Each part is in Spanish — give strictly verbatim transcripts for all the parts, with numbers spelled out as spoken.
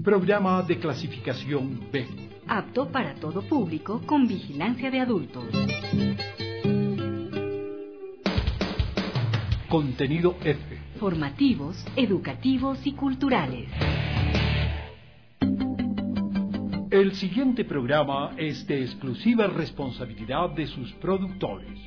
programa de clasificación B. Apto para todo público con vigilancia de adultos. Contenido F. Formativos, educativos y culturales. El siguiente programa es de exclusiva responsabilidad de sus productores.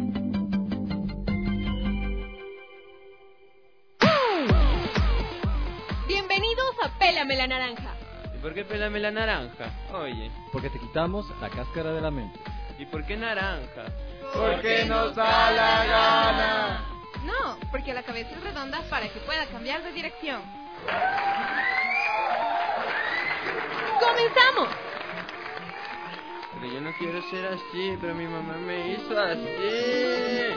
Bienvenidos a Pélame la Naranja. ¿Y por qué pélame la naranja? Oye. Porque te quitamos la cáscara de la mente. ¿Y por qué naranja? Porque nos da la gana. No, porque la cabeza es redonda para que pueda cambiar de dirección. ¡Comenzamos! Pero yo no quiero ser así, pero mi mamá me hizo así.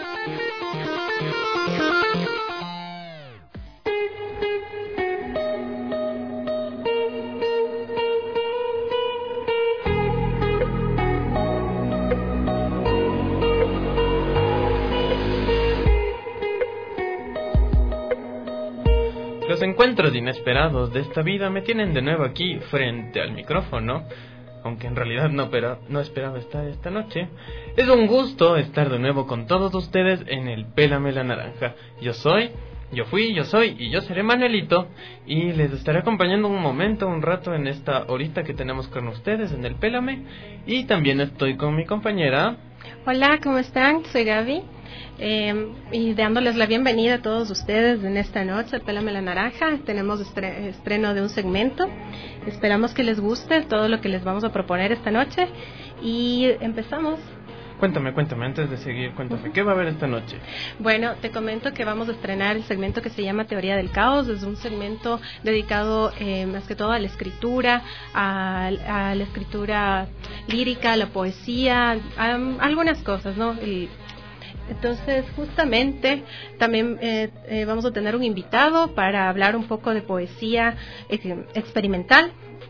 Los encuentros inesperados de esta vida me tienen de nuevo aquí frente al micrófono, aunque en realidad no, pero no esperaba estar esta noche. Es un gusto estar de nuevo con todos ustedes en el Pélame la Naranja. Yo soy, yo fui, yo soy y yo seré Manuelito, y les estaré acompañando un momento, un rato en esta horita que tenemos con ustedes en el Pélame. Y también estoy con mi compañera. Hola, ¿cómo están? Soy Gaby. Eh, y dándoles la bienvenida a todos ustedes en esta noche, Pélame la Naranja. Tenemos estre- estreno de un segmento. Esperamos que les guste todo lo que les vamos a proponer esta noche. Y empezamos. Cuéntame, cuéntame, antes de seguir, cuéntame, ¿qué va a haber esta noche? Bueno, te comento que vamos a estrenar el segmento que se llama Teoría del Caos. Es un segmento dedicado eh, más que todo a la escritura, a, a la escritura lírica, a la poesía, a, a algunas cosas, ¿no? Y, entonces, justamente, también eh, eh, vamos a tener un invitado para hablar un poco de poesía eh, experimental.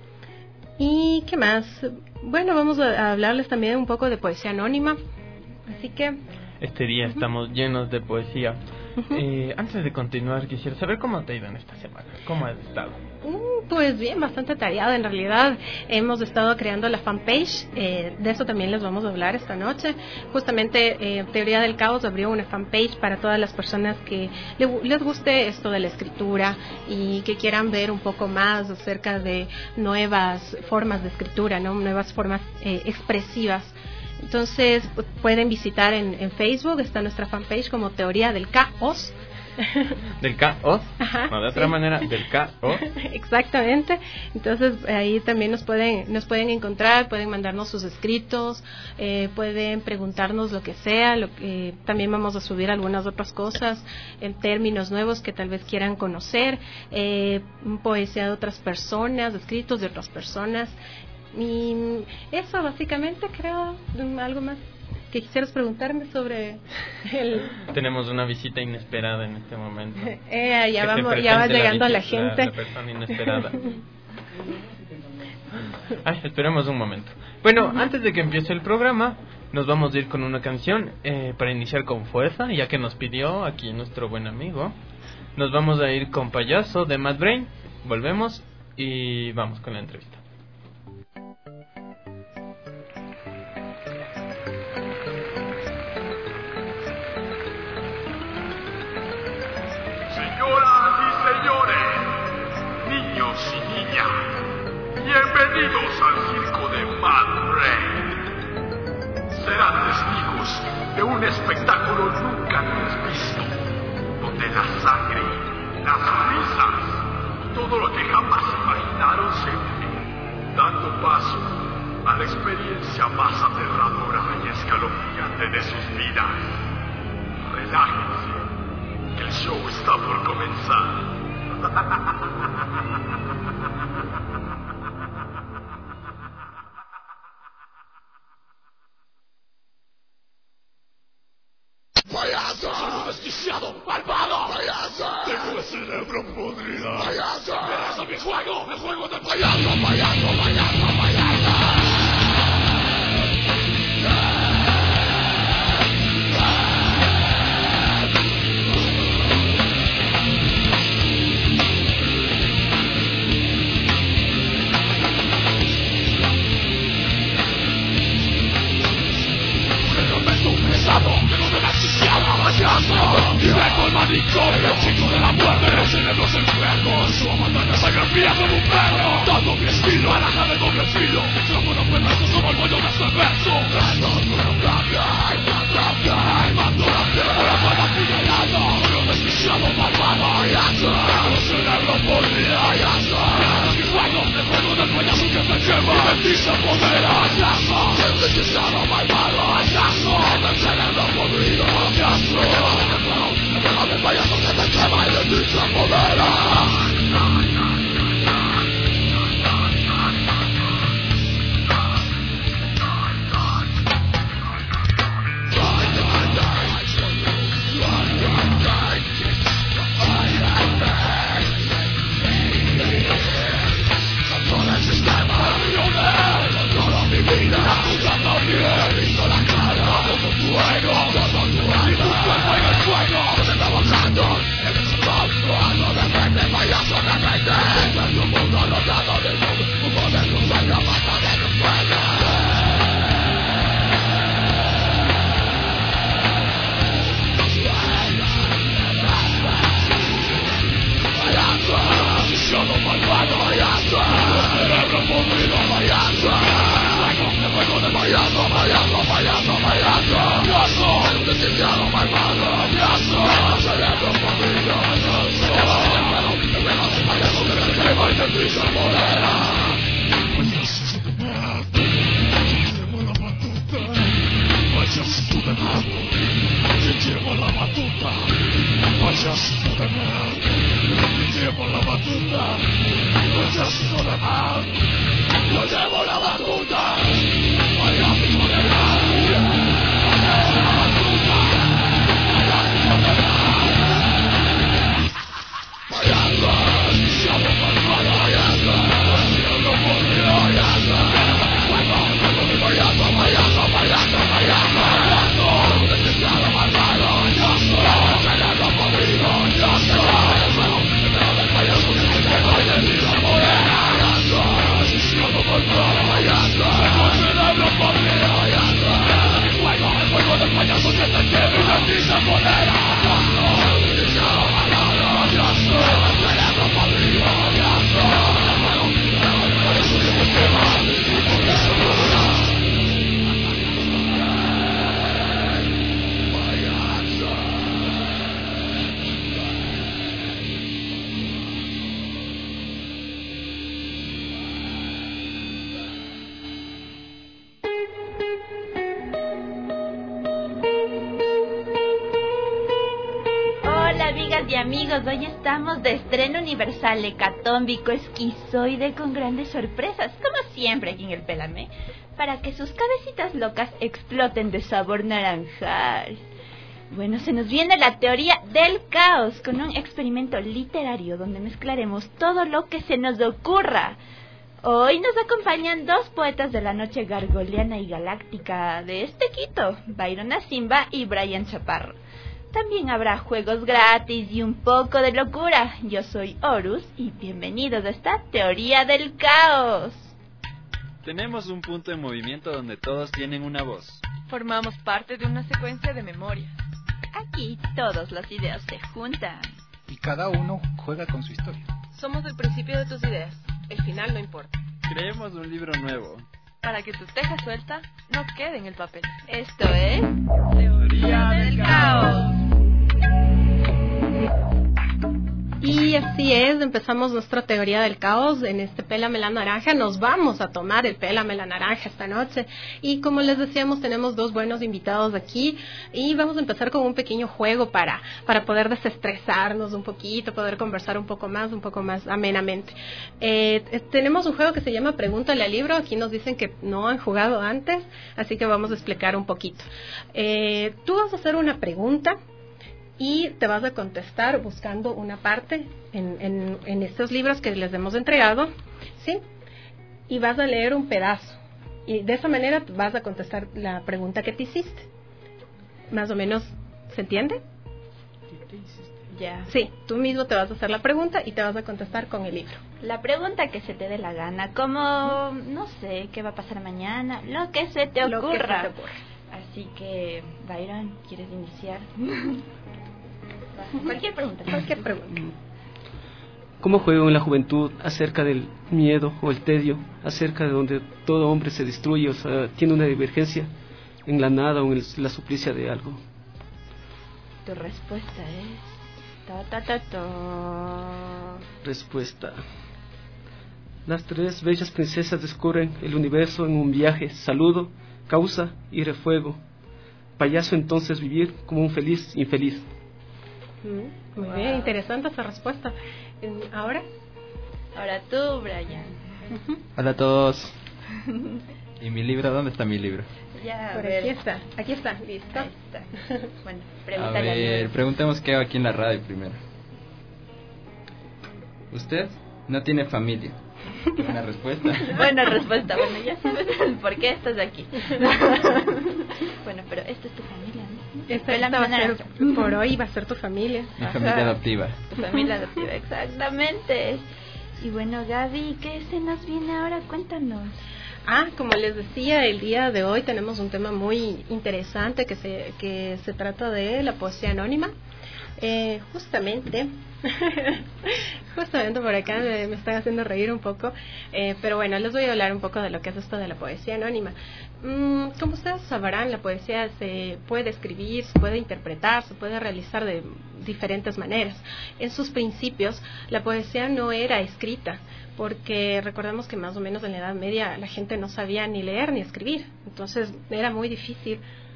¿Y qué más? Bueno, vamos a hablarles también un poco de poesía anónima. Así que... Este día uh-huh. estamos llenos de poesía. Uh-huh. Eh, antes de continuar, quisiera saber cómo te ha ido en esta semana. ¿Cómo has estado? Mm, pues bien, bastante atareada en realidad. Hemos estado creando la fanpage. Eh, de eso también les vamos a hablar esta noche. Justamente, eh, Teoría del Caos abrió una fanpage para todas las personas que le, les guste esto de la escritura y que quieran ver un poco más acerca de nuevas formas de escritura, ¿no? Nuevas formas eh, expresivas. Entonces pueden visitar en, en Facebook, está nuestra fanpage como Teoría del Caos. ¿Del caos? Ajá, no, de otra sí. manera, del caos. Exactamente. Entonces ahí también nos pueden nos pueden encontrar, pueden mandarnos sus escritos, eh, pueden preguntarnos lo que sea. Lo que, también vamos a subir algunas otras cosas en términos nuevos que tal vez quieran conocer, eh, poesía de otras personas, escritos de otras personas. Y eso básicamente, creo. Algo más que quisieras preguntarme sobre el... Tenemos una visita inesperada en este momento. Eh, ya vamos, ya va llegando la, visita, la gente. La, la persona inesperada. Ay, esperemos un momento. Bueno, antes de que empiece el programa, nos vamos a ir con una canción eh, para iniciar con fuerza, ya que nos pidió aquí nuestro buen amigo. Nos vamos a ir con Payaso de Mad Brain. Volvemos y vamos con la entrevista. Señoras y señores, niños y niñas, bienvenidos al circo de Mad Brain. Serán testigos de un espectáculo nunca antes visto, donde la sangre, las risas y todo lo que jamás imaginaron se une, dando paso a la experiencia más aterradora y escalofriante de sus vidas. Relájense, que el show está por comenzar. ¡Payaso! ¡Soy desquiciado! ¡Malvado! ¡Payaso! ¡Tengo el cerebro podrido! ¡Payaso! ¡Verás a mi juego! ¡El juego del payaso! ¡Payaso! ¡Payaso! ¡Payaso! perro, dando mi estilo, baraja de doble filo. Somos los pedazos, somos el dueño de este verso. Reto, no cambia, no cambia. Mando la piedra, la mano apuñalada. Pero desquiciado, malvado, ya está. El cerebro podrida, ya está. Mi juego, el juego del payaso que te quema. Y de ti se apodera, ya está. El desquiciado, malvado, ya está. El cerebro podrido, ya está. El juego del payaso que te quema. Y de ti se apodera. Hoy estamos de estreno universal, hecatómbico, esquizoide, con grandes sorpresas, como siempre aquí en el Pélame, para que sus cabecitas locas exploten de sabor naranjal. Bueno, se nos viene la teoría del caos, con un experimento literario donde mezclaremos todo lo que se nos ocurra. Hoy nos acompañan dos poetas de la noche gargoleana y galáctica de este Quito, Byron Asimba y Brian Chaparro. También habrá juegos gratis y un poco de locura. Yo soy Horus y bienvenidos a esta teoría del caos. Tenemos un punto de movimiento donde todos tienen una voz. Formamos parte de una secuencia de memorias. Aquí todas las ideas se juntan. Y cada uno juega con su historia. Somos el principio de tus ideas. El final no importa. Creemos un libro nuevo. Para que tu teja suelta no quede en el papel. Esto es... Teoría del Caos. Y así es, empezamos nuestra teoría del caos en este Pélame la Naranja. Nos vamos a tomar el Pélame la Naranja esta noche. Y como les decíamos, tenemos dos buenos invitados aquí. Y vamos a empezar con un pequeño juego para, para poder desestresarnos un poquito, poder conversar un poco más, un poco más amenamente. Eh, tenemos un juego que se llama Pregúntale al libro. Aquí nos dicen que no han jugado antes, así que vamos a explicar un poquito. Eh, tú vas a hacer una pregunta y te vas a contestar buscando una parte en, en, en estos libros que les hemos entregado, ¿sí? Y vas a leer un pedazo. Y de esa manera vas a contestar la pregunta que te hiciste. Más o menos, ¿se entiende? ¿Qué te hiciste? Ya. Sí, tú mismo te vas a hacer la pregunta y te vas a contestar con el libro. La pregunta que se te dé la gana, como, no sé, qué va a pasar mañana, lo que se te ocurra. Lo que se te ocurra. Así que, Byron, ¿quieres iniciar? Cualquier pregunta. Cualquier pregunta. ¿Cómo juego en la juventud acerca del miedo o el tedio, acerca de donde todo hombre se destruye, o sea, tiene una divergencia en la nada o en el, la suplicia de algo? Tu respuesta es... Ta, ta, ta, ta. Respuesta. Las tres bellas princesas descubren el universo en un viaje. Saludo, causa y refuego. Payaso entonces vivir como un feliz infeliz. Mm, muy wow. bien, interesante esa respuesta. ¿Ahora? Ahora tú, Brian. Uh-huh. Hola a todos. ¿Y mi libro? ¿Dónde está mi libro? Ya, Por aquí está, aquí está, listo. Ahí está. Bueno, pregúntale a ver, preguntemos qué hago aquí en la radio primero. ¿Usted no tiene familia? Buena respuesta. Buena respuesta. Bueno, ya sabes por qué estás aquí. Bueno, pero esta es tu familia, ¿no? Esta, esta va a ser, por hoy va a ser tu familia. Mi familia Ajá. adoptiva. Tu familia adoptiva, exactamente. Y bueno, Gaby, ¿qué se nos viene ahora? Cuéntanos. Ah, como les decía, el día de hoy tenemos un tema muy interesante que se, que se trata de la poesía anónima. Eh, justamente, justamente por acá me, me están haciendo reír un poco, eh, pero bueno, les voy a hablar un poco de lo que es esto de la poesía anónima. Mm, como ustedes sabrán, la poesía se puede escribir, se puede interpretar, se puede realizar de diferentes maneras. En sus principios, la poesía no era escrita, porque recordemos que más o menos en la Edad Media la gente no sabía ni leer ni escribir, entonces era muy difícil,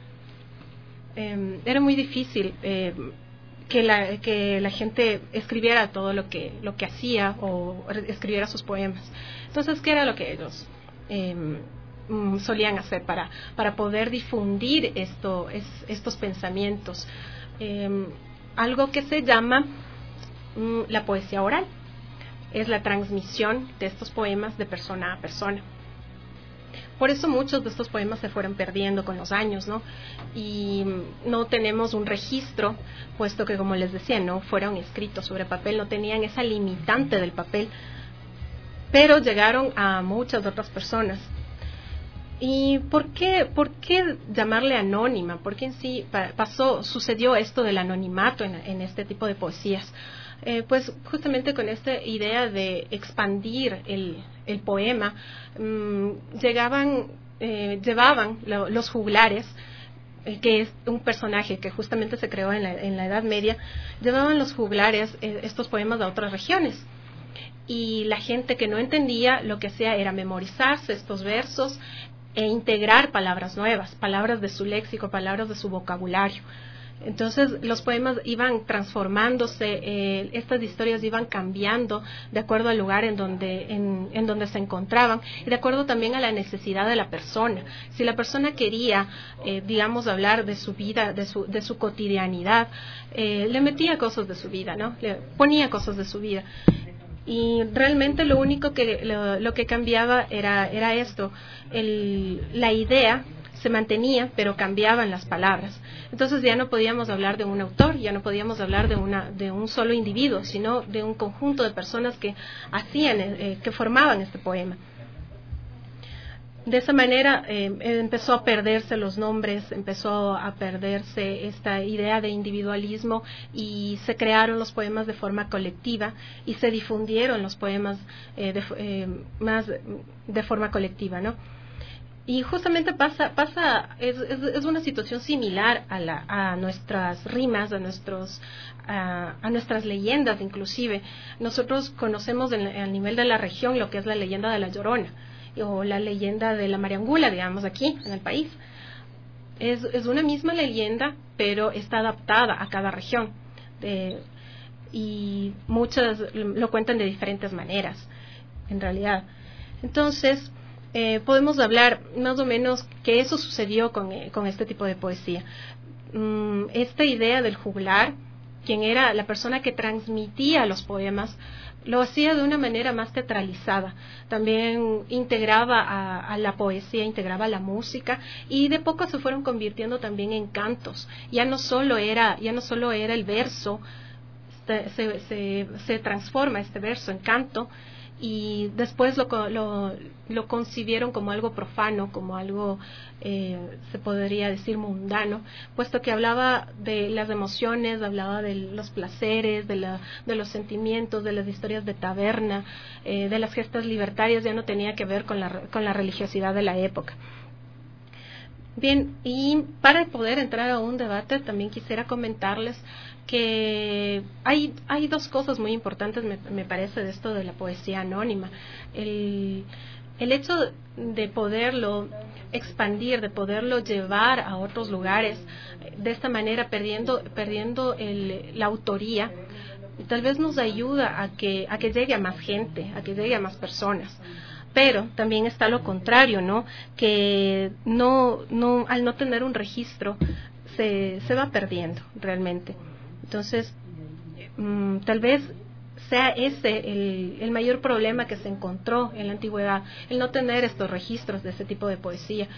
eh, era muy difícil eh, que la que la gente escribiera todo lo que lo que hacía o escribiera sus poemas. Entonces, ¿qué era lo que ellos eh, solían hacer para para poder difundir esto es, estos pensamientos? Eh, algo que se llama mm, la poesía oral. Es la transmisión de estos poemas de persona a persona. Por eso muchos de estos poemas se fueron perdiendo con los años, ¿no? Y no tenemos un registro, puesto que, como les decía, no fueron escritos sobre papel, no tenían esa limitante del papel, pero llegaron a muchas otras personas. ¿Y por qué, por qué llamarle anónima? ¿Por qué en sí pasó, sucedió esto del anonimato en, en este tipo de poesías? Eh, pues justamente con esta idea de expandir el, el poema, mmm, llegaban, eh, llevaban lo, los juglares, eh, que es un personaje que justamente se creó en la, en la Edad Media, llevaban los juglares eh, estos poemas a otras regiones. Y la gente que no entendía lo que hacía era memorizarse estos versos e integrar palabras nuevas, palabras de su léxico, palabras de su vocabulario. Entonces los poemas iban transformándose, eh, estas historias iban cambiando de acuerdo al lugar en donde, en, en donde se encontraban y de acuerdo también a la necesidad de la persona. Si la persona quería, eh, digamos, hablar de su vida, de su, de su cotidianidad, eh, le metía cosas de su vida, ¿no? Le ponía cosas de su vida. Y realmente lo único que, lo, lo que cambiaba era, era esto, el, la idea se mantenía, pero cambiaban las palabras. Entonces ya no podíamos hablar de un autor, ya no podíamos hablar de una de un solo individuo, sino de un conjunto de personas que hacían, eh, que formaban este poema. De esa manera eh, empezó a perderse los nombres, empezó a perderse esta idea de individualismo y se crearon los poemas de forma colectiva y se difundieron los poemas eh, de, eh, más de forma colectiva, ¿no? Y justamente pasa, pasa es, es, es una situación similar a, la, a nuestras rimas, a nuestros, a, a nuestras leyendas inclusive. Nosotros conocemos en, al nivel de la región lo que es la leyenda de la Llorona o la leyenda de la Mariangula, digamos, aquí en el país. Es, es una misma leyenda, pero está adaptada a cada región. De, y muchas lo cuentan de diferentes maneras, en realidad. Entonces, Eh, podemos hablar más o menos que eso sucedió con, eh, con este tipo de poesía. Mm, esta idea del juglar, quien era la persona que transmitía los poemas, lo hacía de una manera más teatralizada. También integraba a, a la poesía, integraba la música y de poco se fueron convirtiendo también en cantos. Ya no solo era, ya no solo era el verso, se, se, se transforma este verso en canto y después lo, lo, lo concibieron como algo profano, como algo, eh, se podría decir, mundano, puesto que hablaba de las emociones, hablaba de los placeres, de, la, de los sentimientos, de las historias de taberna, eh, de las gestas libertarias, ya no tenía que ver con la, con la religiosidad de la época. Bien, y para poder entrar a un debate también quisiera comentarles que hay, hay dos cosas muy importantes, me, me parece, de esto de la poesía anónima. El, el hecho de poderlo expandir, de poderlo llevar a otros lugares, de esta manera perdiendo, perdiendo el, la autoría, tal vez nos ayuda a que, a que llegue a más gente, a que llegue a más personas. Pero también está lo contrario, ¿no? Que no, no, al no tener un registro se, se va perdiendo realmente. Entonces, mmm, tal vez sea ese el, el mayor problema que se encontró en la antigüedad, el no tener estos registros de ese tipo de poesía.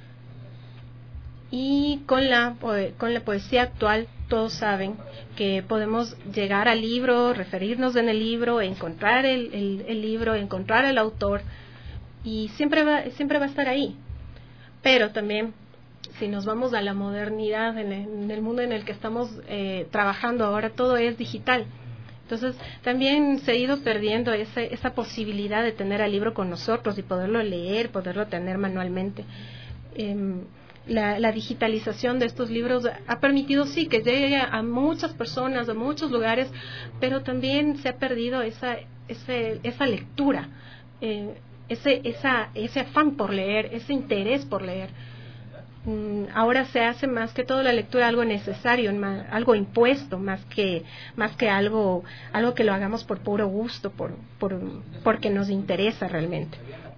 Y con la, con la poesía actual, todos saben que podemos llegar al libro, referirnos en el libro, encontrar el, el, el libro, encontrar el autor, y siempre va, siempre va a estar ahí. Pero también, si nos vamos a la modernidad, en el, en el mundo en el que estamos eh, trabajando ahora, todo es digital. Entonces, también se ha ido perdiendo ese, esa posibilidad de tener al libro con nosotros y poderlo leer, poderlo tener manualmente. Eh, la, la digitalización de estos libros ha permitido, sí, que llegue a muchas personas, a muchos lugares, pero también se ha perdido esa, ese, esa lectura, eh, ese, esa, ese afán por leer, ese interés por leer. Ahora se hace más que todo la lectura algo necesario, algo impuesto, más que más que algo algo que lo hagamos por puro gusto, por, por porque nos interesa realmente.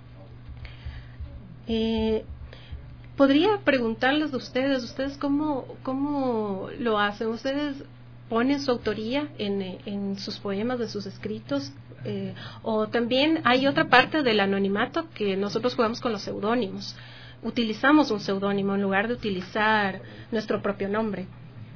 Eh, podría preguntarles de ustedes, ustedes cómo cómo lo hacen, ustedes ponen su autoría en, en sus poemas, en sus escritos, eh, o también hay otra parte del anonimato que nosotros jugamos con los seudónimos. Utilizamos un seudónimo en lugar de utilizar nuestro propio nombre.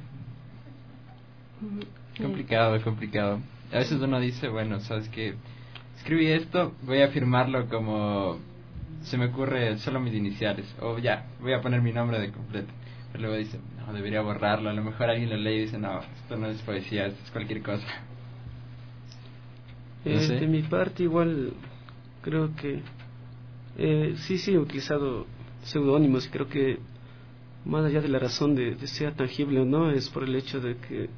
Complicado, complicado. A veces uno dice, bueno, sabes que escribí esto, voy a firmarlo como se me ocurre solo mis iniciales, o ya, voy a poner mi nombre de completo. Pero luego dice, no, debería borrarlo. A lo mejor alguien lo lee y dice, no, esto no es poesía, esto es cualquier cosa. Eh, no sé. De mi parte igual creo que eh, sí, sí he utilizado seudónimos, y creo que más allá de la razón de, de sea tangible o no, es por el hecho de que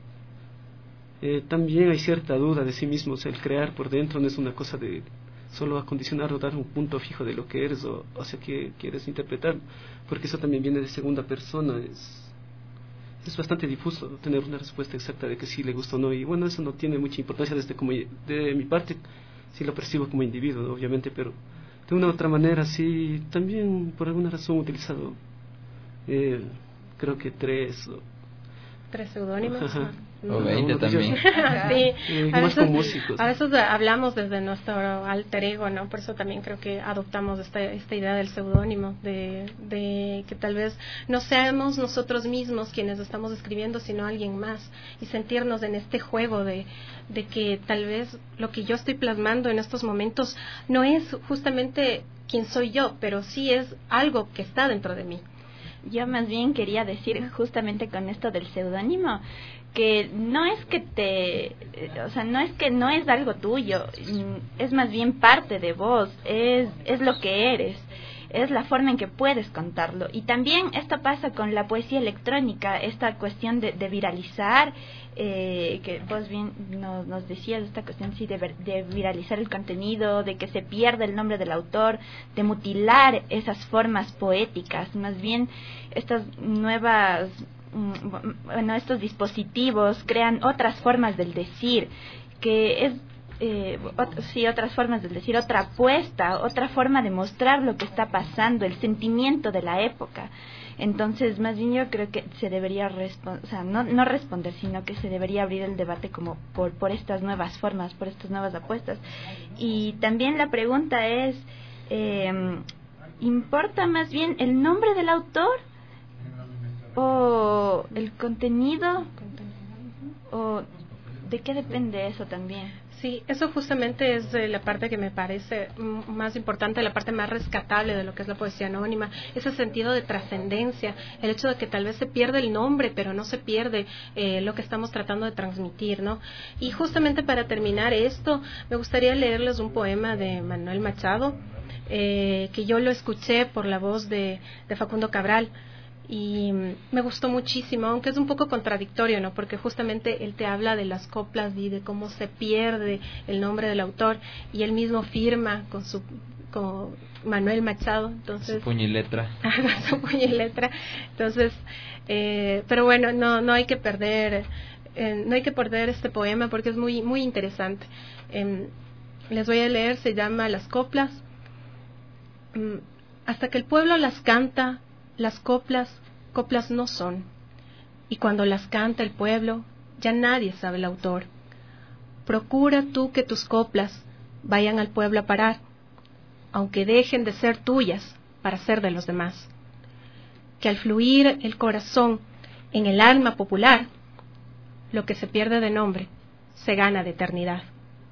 eh, también hay cierta duda de sí mismos. El crear por dentro no es una cosa de solo acondicionar o dar un punto fijo de lo que eres o hacia qué quieres interpretar, porque eso también viene de segunda persona. Es, es bastante difuso tener una respuesta exacta de que sí le gusta o no, y bueno, eso no tiene mucha importancia desde como de mi parte, sí lo percibo como individuo, ¿no? Obviamente, pero de una u otra manera sí, también por alguna razón he utilizado eh, creo que tres o tres seudónimos. O veinte también. Sí, eh, a más veces, con músicos. a veces hablamos desde nuestro alter ego, ¿no? Por eso también creo que adoptamos esta, esta idea del seudónimo, de, de que tal vez no seamos nosotros mismos quienes estamos escribiendo, sino alguien más, y sentirnos en este juego de, de que tal vez lo que yo estoy plasmando en estos momentos no es justamente quién soy yo, pero sí es algo que está dentro de mí. Yo más bien quería decir justamente con esto del seudónimo que no es que te, o sea, no es que no es algo tuyo, es más bien parte de vos, es es lo que eres, es la forma en que puedes contarlo. Y también esto pasa con la poesía electrónica, esta cuestión de, de viralizar, eh, que vos bien nos, nos decías, esta cuestión sí de, de viralizar el contenido, de que se pierda el nombre del autor, de mutilar esas formas poéticas. Más bien estas nuevas, bueno, estos dispositivos crean otras formas del decir, que es Eh, ot- sí, otras formas de decir, otra apuesta, otra forma de mostrar lo que está pasando, el sentimiento de la época. Entonces, más bien yo creo que se debería responder, o sea, no, no responder, sino que se debería abrir el debate como por, por estas nuevas formas, por estas nuevas apuestas. Y también la pregunta es, eh, ¿importa más bien el nombre del autor o el contenido? ¿O de qué depende eso también? Sí, eso justamente es eh, la parte que me parece m- más importante, la parte más rescatable de lo que es la poesía anónima, ese sentido de trascendencia, el hecho de que tal vez se pierde el nombre, pero no se pierde eh, lo que estamos tratando de transmitir, ¿no? Y justamente para terminar esto, me gustaría leerles un poema de Manuel Machado, eh, que yo lo escuché por la voz de, de Facundo Cabral, y me gustó muchísimo, aunque es un poco contradictorio, ¿no? Porque justamente él te habla de las coplas y de cómo se pierde el nombre del autor, y él mismo firma con su con Manuel Machado, entonces su puño y letra. su puño y letra. Entonces, eh, pero bueno, no no hay que perder eh, no hay que perder este poema porque es muy muy interesante. Eh, les voy a leer, se llama Las coplas. Mm, hasta que el pueblo las canta, las coplas, coplas no son, y cuando las canta el pueblo, ya nadie sabe el autor. Procura tú que tus coplas vayan al pueblo a parar, aunque dejen de ser tuyas para ser de los demás. Que al fluir el corazón en el alma popular, lo que se pierde de nombre se gana de eternidad.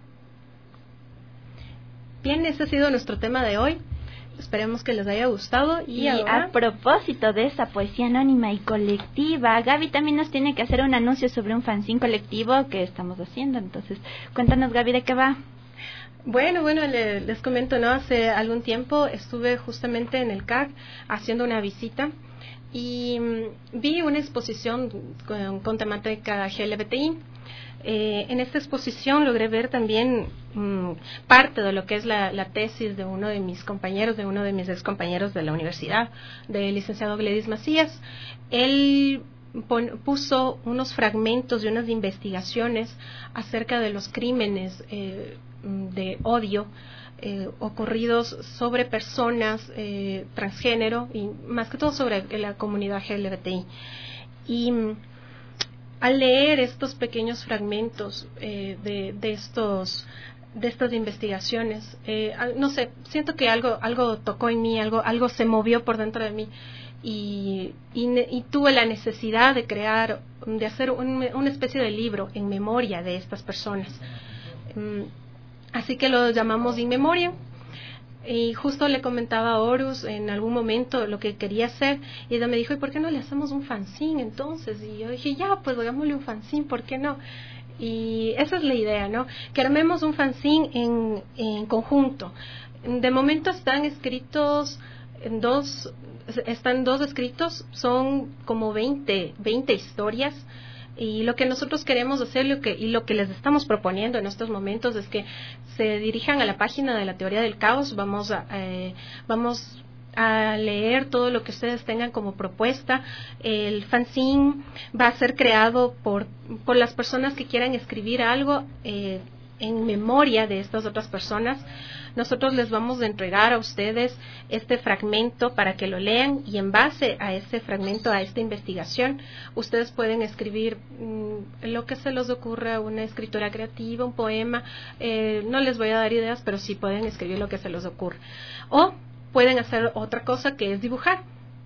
Bien, ese ha sido nuestro tema de hoy. Esperemos que les haya gustado. Y, y ahora... a propósito de esa poesía anónima y colectiva, Gaby también nos tiene que hacer un anuncio sobre un fanzine colectivo que estamos haciendo. Entonces, cuéntanos, Gaby, ¿de qué va? Bueno, bueno, les, les comento, ¿no? Hace algún tiempo estuve justamente en el C A C haciendo una visita y mmm, vi una exposición con, con temática L G B T I. Eh, en esta exposición logré ver también mmm, parte de lo que es la, la tesis de uno de mis compañeros, de uno de mis ex compañeros de la universidad, del licenciado Gledis Macías. Él pon, puso unos fragmentos de unas investigaciones acerca de los crímenes eh, de odio eh, ocurridos sobre personas eh, transgénero y más que todo sobre la comunidad L G B T I. Y al leer estos pequeños fragmentos eh, de, de estos de estas investigaciones, eh, no sé, siento que algo algo tocó en mí, algo algo se movió por dentro de mí y, y, y tuve la necesidad de crear, de hacer un, una especie de libro en memoria de estas personas. Um, así que lo llamamos In Memoriam. Y justo le comentaba a Horus en algún momento lo que quería hacer, y ella me dijo, ¿y por qué no le hacemos un fanzine entonces? Y yo dije, ya, pues hagámosle un fanzine, ¿por qué no? Y esa es la idea, ¿no? Que armemos un fanzine en, en conjunto. De momento están escritos en dos, están dos escritos, son como veinte, veinte historias. Y lo que nosotros queremos hacer lo que, y lo que les estamos proponiendo en estos momentos es que se dirijan a la página de la Teoría del Caos. Vamos a, eh, vamos a leer todo lo que ustedes tengan como propuesta. El fanzine va a ser creado por, por las personas que quieran escribir algo eh, en memoria de estas otras personas. Nosotros les vamos a entregar a ustedes este fragmento para que lo lean y en base a ese fragmento, a esta investigación, ustedes pueden escribir mmm, lo que se les ocurra, una escritura creativa, un poema. Eh, no les voy a dar ideas, pero sí pueden escribir lo que se les ocurra. O pueden hacer otra cosa que es dibujar.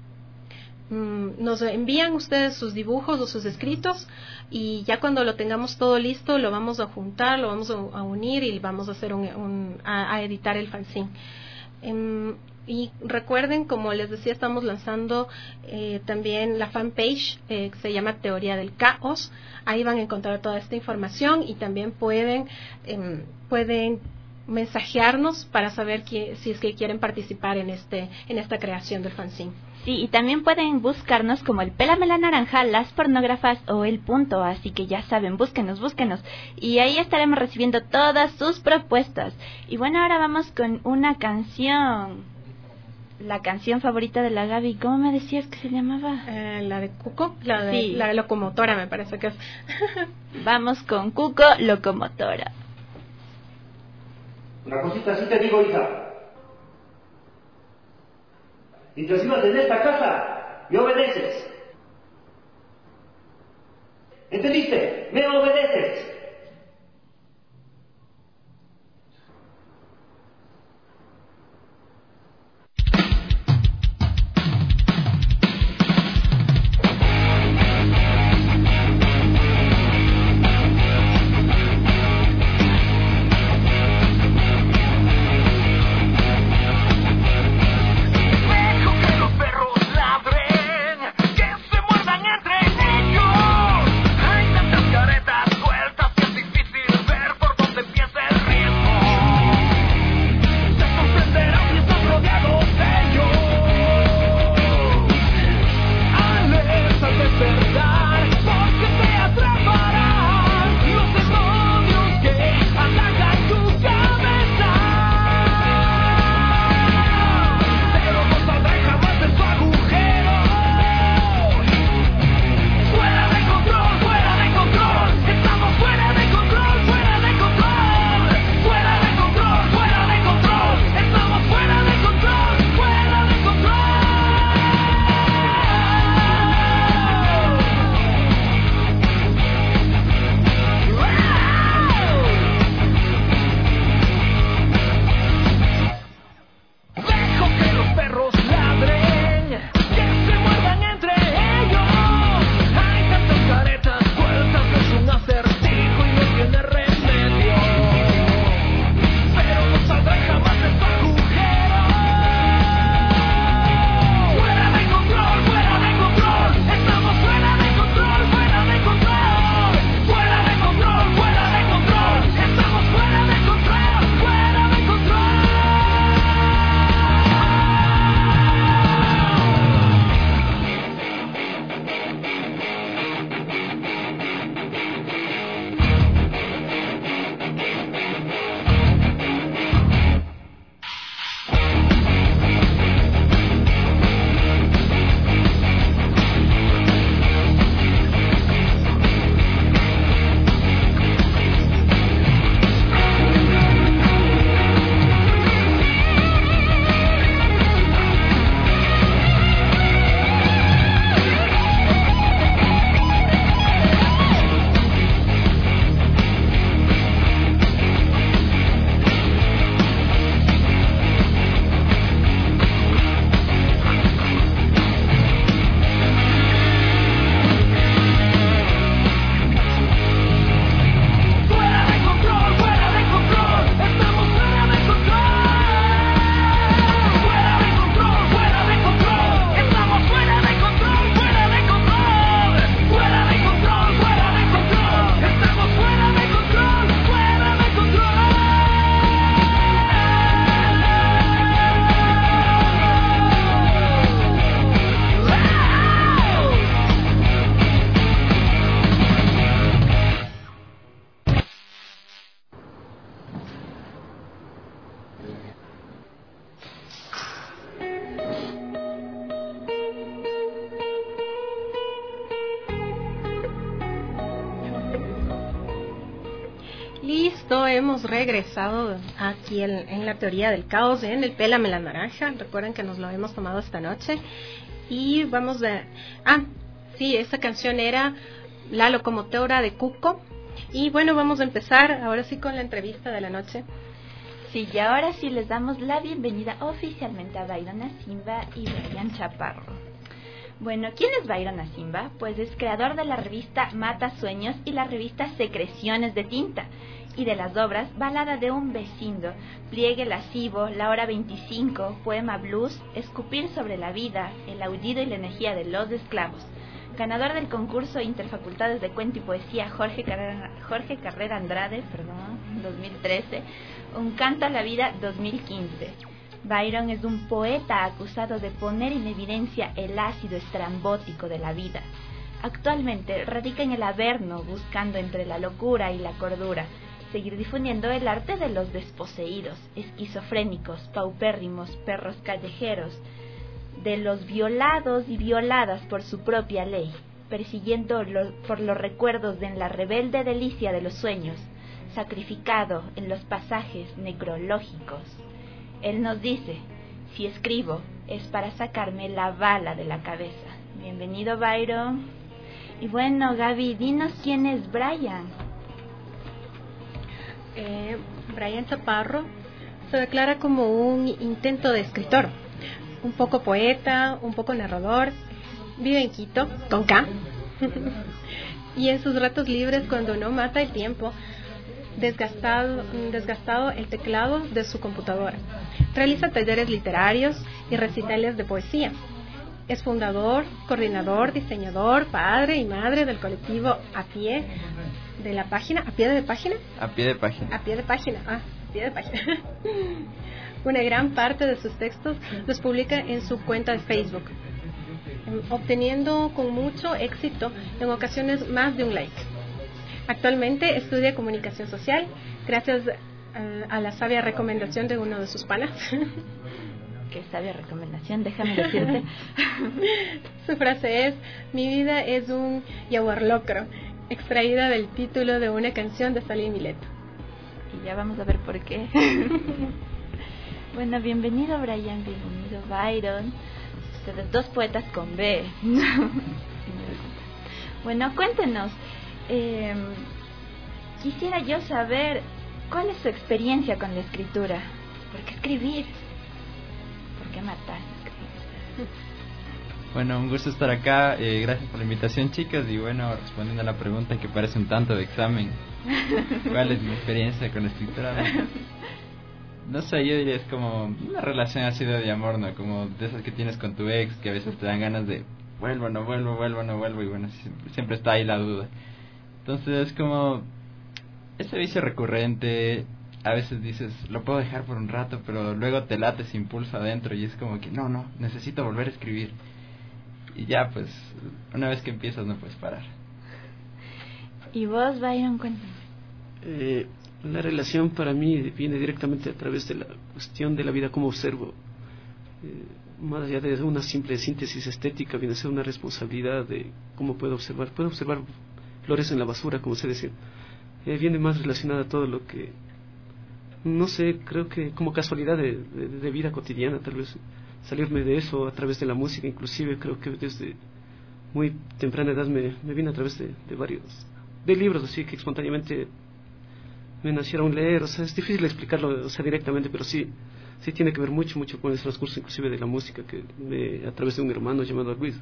Nos envían ustedes sus dibujos o sus escritos y ya cuando lo tengamos todo listo lo vamos a juntar, lo vamos a, a unir y vamos a hacer un, un a, a editar el fanzine. Um, y recuerden, como les decía, estamos lanzando eh, también la fanpage eh, que se llama Teoría del Caos. Ahí van a encontrar toda esta información y también pueden eh, pueden mensajearnos para saber que, si es que quieren participar en este en esta creación del fanzine. Sí, y también pueden buscarnos como el Pélame la Naranja, Las Pornógrafas o El Punto, así que ya saben, búsquenos, búsquenos, y ahí estaremos recibiendo todas sus propuestas. Y bueno, ahora vamos con una canción, la canción favorita de la Gaby. ¿Cómo me decías que se llamaba? Eh, la de Cuco, la de, sí. la de Locomotora me parece que es. Vamos con Cuco, Locomotora. Una cosita así te digo, hija. Mientras vivas en esta casa, me obedeces. ¿Entendiste? Me obedeces. gusto, hemos regresado aquí en, en la teoría del caos, en el Pélame la Naranja. Recuerden que nos lo hemos tomado esta noche. Y vamos a... Ah, sí, esta canción era La Locomotora de Cuco. Y bueno, vamos a empezar ahora sí con la entrevista de la noche. Sí, y ahora sí les damos la bienvenida oficialmente a Byron Asimba y Brian Chaparro. Bueno, ¿quién es Byron Asimba? Pues es creador de la revista Mata Sueños y la revista Secreciones de Tinta, y de las obras Balada de un Vecino, Pliegue Lascivo, La Hora veinticinco, Poema Blues, Escupir sobre la Vida, El Aullido y la Energía de los Esclavos. Ganador del concurso Interfacultades de Cuento y Poesía Jorge Carrera, Jorge Carrera Andrade, perdón, dos mil trece, Un Canto a la Vida dos mil quince. Byron es un poeta acusado de poner en evidencia el ácido estrambótico de la vida. Actualmente radica en el Averno, buscando entre la locura y la cordura seguir difundiendo el arte de los desposeídos, esquizofrénicos, paupérrimos, perros callejeros, de los violados y violadas por su propia ley, persiguiendo lo, por los recuerdos de en la rebelde delicia de los sueños, sacrificado en los pasajes necrológicos. Él nos dice, si escribo es para sacarme la bala de la cabeza. Bienvenido, Byron. Y bueno, Gaby, dinos quién es Brian. Eh, Brian Chaparro se declara como un intento de escritor, un poco poeta, un poco narrador, vive en Quito, con K, y en sus ratos libres, cuando no mata el tiempo, desgastado, desgastado el teclado de su computadora, realiza talleres literarios y recitales de poesía. Es fundador, coordinador, diseñador, padre y madre del colectivo A Pie de la Página. ¿A pie de página? A pie de página. A pie de página, ah, a pie de página. Una gran parte de sus textos los publica en su cuenta de Facebook, obteniendo con mucho éxito, en ocasiones más de un like. Actualmente estudia comunicación social, gracias a, a la sabia recomendación de uno de sus panas. Qué sabia recomendación, déjame decirte. Su frase es: mi vida es un yaguarlocro, extraída del título de una canción de Salí Mileto. Y ya vamos a ver por qué. Bueno, bienvenido Brian, bienvenido Byron. Ustedes dos poetas con B. Bueno, cuéntenos. Eh, quisiera yo saber cuál es su experiencia con la escritura. ¿Por qué escribir? ¿Por qué matar? Bueno, un gusto estar acá. Eh, gracias por la invitación, chicas. Y bueno, respondiendo a la pregunta que parece un tanto de examen, ¿cuál es mi experiencia con la escritura? No sé, yo diría es como una relación así de amor, ¿no? Como de esas que tienes con tu ex, que a veces te dan ganas de vuelvo, no vuelvo, vuelvo, no vuelvo, y bueno, siempre, siempre está ahí la duda. Entonces es como ese vicio recurrente. A veces dices, lo puedo dejar por un rato, pero luego te late ese impulso adentro y es como que no, no, necesito volver a escribir. Y ya, pues, una vez que empiezas no puedes parar. ¿Y vos, Byron, cuéntame? Eh, la relación para mí viene directamente a través de la cuestión de la vida como observo. Eh, más allá de una simple síntesis estética, viene a ser una responsabilidad de cómo puedo observar. Puedo observar flores en la basura, como se decía. Eh, viene más relacionada a todo lo que, no sé, creo que como casualidad de, de, de vida cotidiana, tal vez salirme de eso a través de la música. Inclusive creo que desde muy temprana edad me, me vine a través de, de varios, de libros así que espontáneamente me nacieron leer. O sea, es difícil explicarlo, o sea, directamente, pero sí, sí tiene que ver mucho, mucho con el transcurso inclusive de la música, que me, a través de un hermano llamado Luis,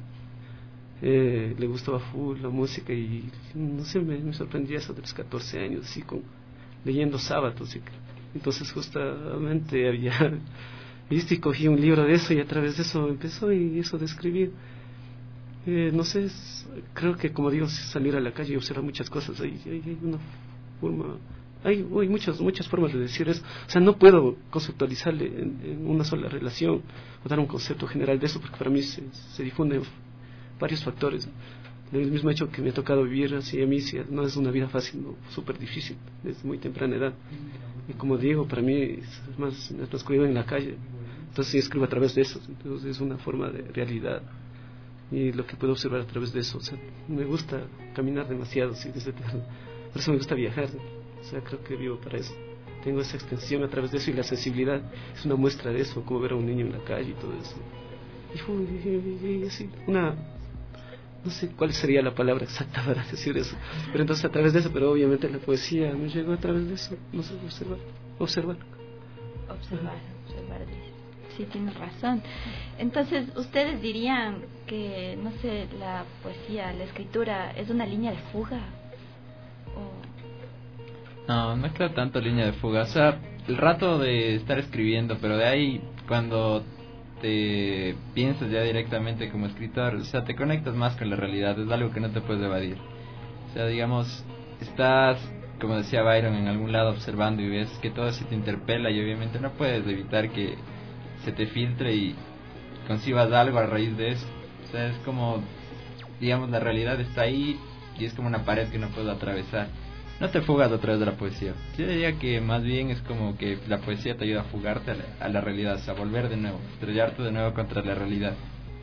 eh, le gustaba full la música y no sé, me, me sorprendía eso de los catorce años, así con, leyendo sábados, y, entonces justamente había viste y cogí un libro de eso y a través de eso empezó y eso de escribir. Eh, no sé, es, creo que como digo, salir a la calle y observar muchas cosas, hay, hay, hay una forma, hay, hay muchas muchas formas de decir eso. O sea, no puedo conceptualizarle en, en una sola relación o dar un concepto general de eso, porque para mí se, se difunden varios factores. El mismo hecho que me ha tocado vivir así a mí, sí, no es una vida fácil, no, súper difícil, desde muy temprana edad. Y como digo, para mí es más, me he transcurrido en la calle, entonces sí escribo a través de eso, entonces es una forma de realidad y lo que puedo observar a través de eso. O sea, me gusta caminar demasiado, sí, desde, por eso me gusta viajar. O sea, creo que vivo para eso. Tengo esa extensión a través de eso y la sensibilidad es una muestra de eso, como ver a un niño en la calle y todo eso. Y, y, y, y así, una... no sé cuál sería la palabra exacta para decir eso, pero entonces a través de eso, pero obviamente la poesía me llegó a través de eso, no sé, observar, observar. Observar, observar, sí, tienes razón. Entonces, ¿ustedes dirían que, no sé, la poesía, la escritura, es una línea de fuga? ¿O... No, no creo tanto línea de fuga, o sea, el rato de estar escribiendo, pero de ahí cuando te piensas ya directamente como escritor, o sea, te conectas más con la realidad, es algo que no te puedes evadir. O sea, digamos, estás, como decía Byron, en algún lado observando y ves que todo se te interpela y obviamente no puedes evitar que se te filtre y concibas algo a raíz de eso. O sea, es como, digamos, la realidad está ahí y es como una pared que no puedes atravesar. No te fugas a través de la poesía. Yo diría que más bien es como que la poesía te ayuda a fugarte a la, a la realidad, o sea, a volver de nuevo, estrellarte de nuevo contra la realidad.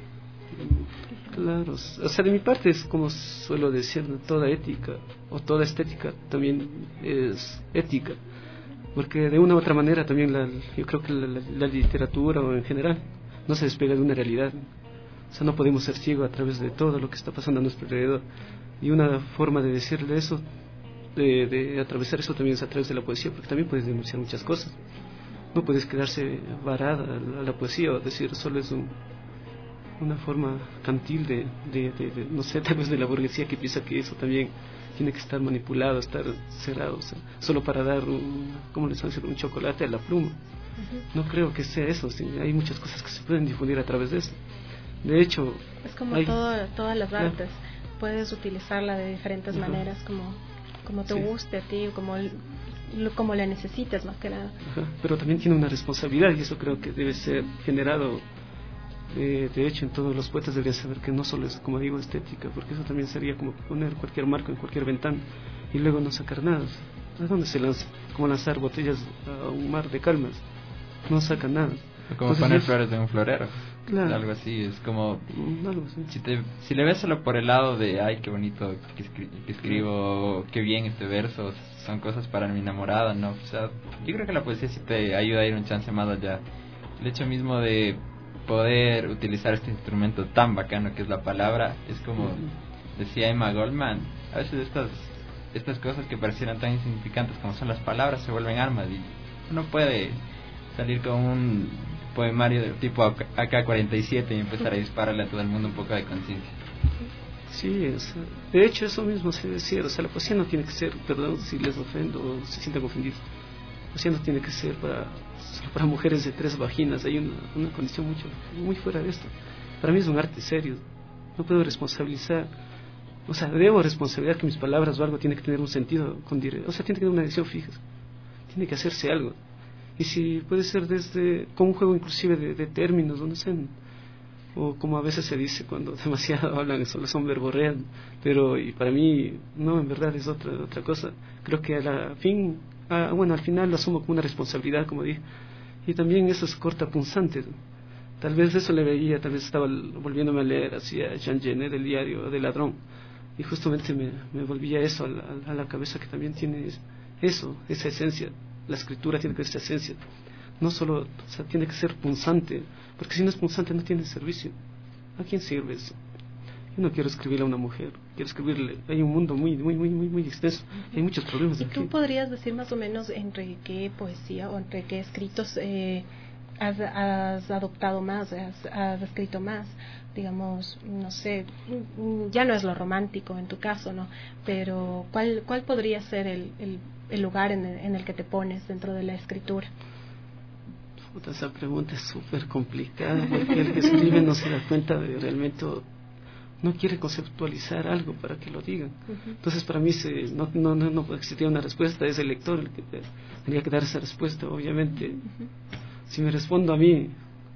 Claro, o sea, de mi parte es como suelo decir, toda ética o toda estética también es ética, porque de una u otra manera también la, yo creo que la, la, la literatura o en general no se despega de una realidad. O sea, no podemos ser ciegos a través de todo lo que está pasando a nuestro alrededor, y una forma de decirle eso, De, de atravesar eso también es a través de la poesía, porque también puedes denunciar muchas cosas. No puedes quedarse varada a la, a la poesía o decir solo es un, una forma cantil de, de, de, de, no sé, tal vez de la burguesía que piensa que eso también tiene que estar manipulado, estar cerrado, o sea, solo para dar un, ¿cómo les hace? Un chocolate a la pluma. Uh-huh. No creo que sea eso, sí, hay muchas cosas que se pueden difundir a través de eso. De hecho, es como hay, todo, todas las artes, ¿no? Puedes utilizarla de diferentes uh-huh. maneras, como como te sí. guste a ti, como, como la necesites más que nada. Ajá, pero también tiene una responsabilidad y eso creo que debe ser generado, eh, de hecho en todos los poetas deberían saber que no solo es, como digo, estética, porque eso también sería como poner cualquier marco en cualquier ventana y luego no sacar nada. ¿A dónde se lanza? Como lanzar botellas a un mar de calmas, no saca nada. O como Entonces, poner es... flores de un florero. Claro. Algo así, es como algo así. Si, te, si le ves solo por el lado de ay, qué bonito que, escri que escribo, qué bien este verso, son cosas para mi enamorada, ¿no? O sea, yo creo que la poesía sí te ayuda a ir un chance más allá. El hecho mismo de poder utilizar este instrumento tan bacano que es la palabra, es como uh-huh. decía Emma Goldman, a veces estas estas cosas que parecieran tan insignificantes como son las palabras se vuelven armas y uno puede salir con un poemario de tipo A K cuarenta y siete y empezar a dispararle a todo el mundo un poco de conciencia. Sí, o sea, de hecho eso mismo se decía, o sea, la poesía no tiene que ser, perdón si les ofendo o se sienten ofendidos, la poesía no tiene que ser para, para mujeres de tres vaginas, hay una, una condición mucho, muy fuera de esto. Para mí es un arte serio, no puedo responsabilizar, o sea, debo responsabilizar que mis palabras o algo tiene que tener un sentido, con dire- o sea, tiene que tener una dirección fija, tiene que hacerse algo. Y si puede ser desde, con un juego inclusive de, de términos, no sé, o como a veces se dice cuando demasiado hablan, solo son verborrean, pero y para mí, no, en verdad es otra otra cosa. Creo que a la fin, a, bueno, al final lo asumo como una responsabilidad, como dije, y también eso es cortapunzante. Tal vez eso le veía, tal vez estaba volviéndome a leer así a Jean Genet, el diario del ladrón, y justamente me, me volvía eso a la, a la cabeza, que también tiene eso, esa esencia. La escritura tiene que ser esa esencia, no solo, o sea, tiene que ser punzante, porque si no es punzante no tiene servicio. ¿A quién sirve eso? Yo no quiero escribirle a una mujer, quiero escribirle, hay un mundo muy muy muy muy muy extenso, hay muchos problemas. ¿Y tú aquí podrías decir más o menos entre qué poesía o entre qué escritos eh, has, has adoptado más, has, has escrito más? Digamos, no sé, ya no es lo romántico en tu caso, ¿no? Pero ¿cuál cuál podría ser el, el, el lugar en el, en el que te pones dentro de la escritura? Puta, esa pregunta es súper complicada, porque el que escribe no se da cuenta de realmente, no quiere conceptualizar algo para que lo digan. Uh-huh. Entonces para mí se, no, no, no, no existía una respuesta, es el lector el que te, tendría que dar esa respuesta, obviamente. Uh-huh. Si me respondo a mí,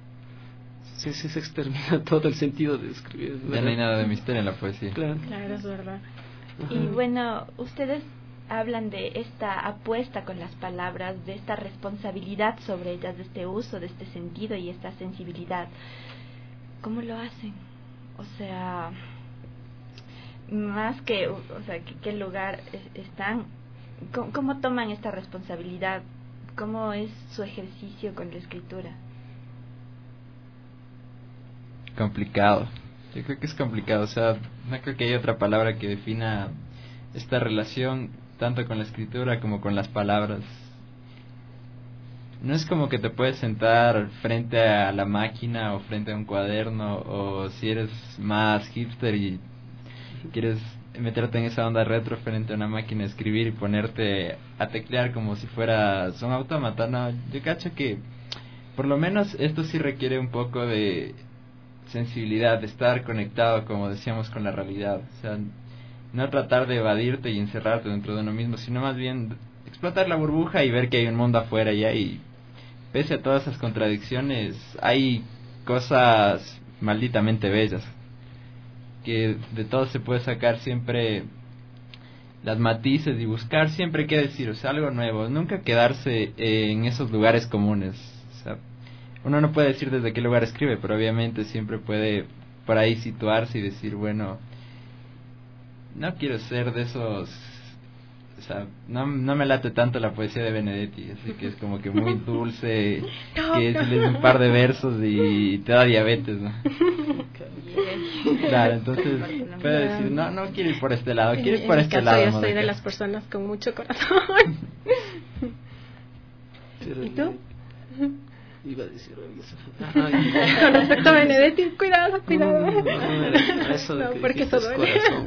se, se, se extermina todo el sentido de escribir. ¿Verdad? Ya no hay nada de misterio en la poesía. Claro, claro, es verdad. Ajá. Y bueno, ustedes hablan de esta apuesta con las palabras, de esta responsabilidad sobre ellas, de este uso, de este sentido y esta sensibilidad. ¿Cómo lo hacen? O sea, más que, o sea, que qué lugar están, ¿cómo, cómo toman esta responsabilidad? ¿Cómo es su ejercicio con la escritura? Complicado. Yo creo que es complicado. O sea, no creo que haya otra palabra que defina esta relación tanto con la escritura como con las palabras. No es como que te puedes sentar frente a la máquina o frente a un cuaderno, o si eres más hipster y quieres meterte en esa onda retro frente a una máquina, escribir y ponerte a teclear como si fueras un autómata. No, yo cacho que por lo menos esto sí requiere un poco de sensibilidad, de estar conectado, como decíamos, con la realidad. O sea, no tratar de evadirte y encerrarte dentro de uno mismo, sino más bien explotar la burbuja y ver que hay un mundo afuera ya, y pese a todas esas contradicciones hay cosas malditamente bellas, que de todo se puede sacar siempre las matices y buscar siempre qué decir, o sea, algo nuevo, nunca quedarse en esos lugares comunes. O sea, uno no puede decir desde qué lugar escribe, pero obviamente siempre puede por ahí situarse y decir, bueno, no quiero ser de esos, o sea, no, no me late tanto la poesía de Benedetti, así que es como que muy dulce, no, que no. lees un par de versos y te da diabetes, ¿no? Claro, entonces puede decir, no, no quiero ir por este lado, quiero ir por en este caso, lado. Yo soy de las personas con mucho corazón. ¿Y tú? Iba a decir con respecto a Benedetti, cuidado, cuidado. No, no, no, no, eso de no que porque eso duele. Corazón.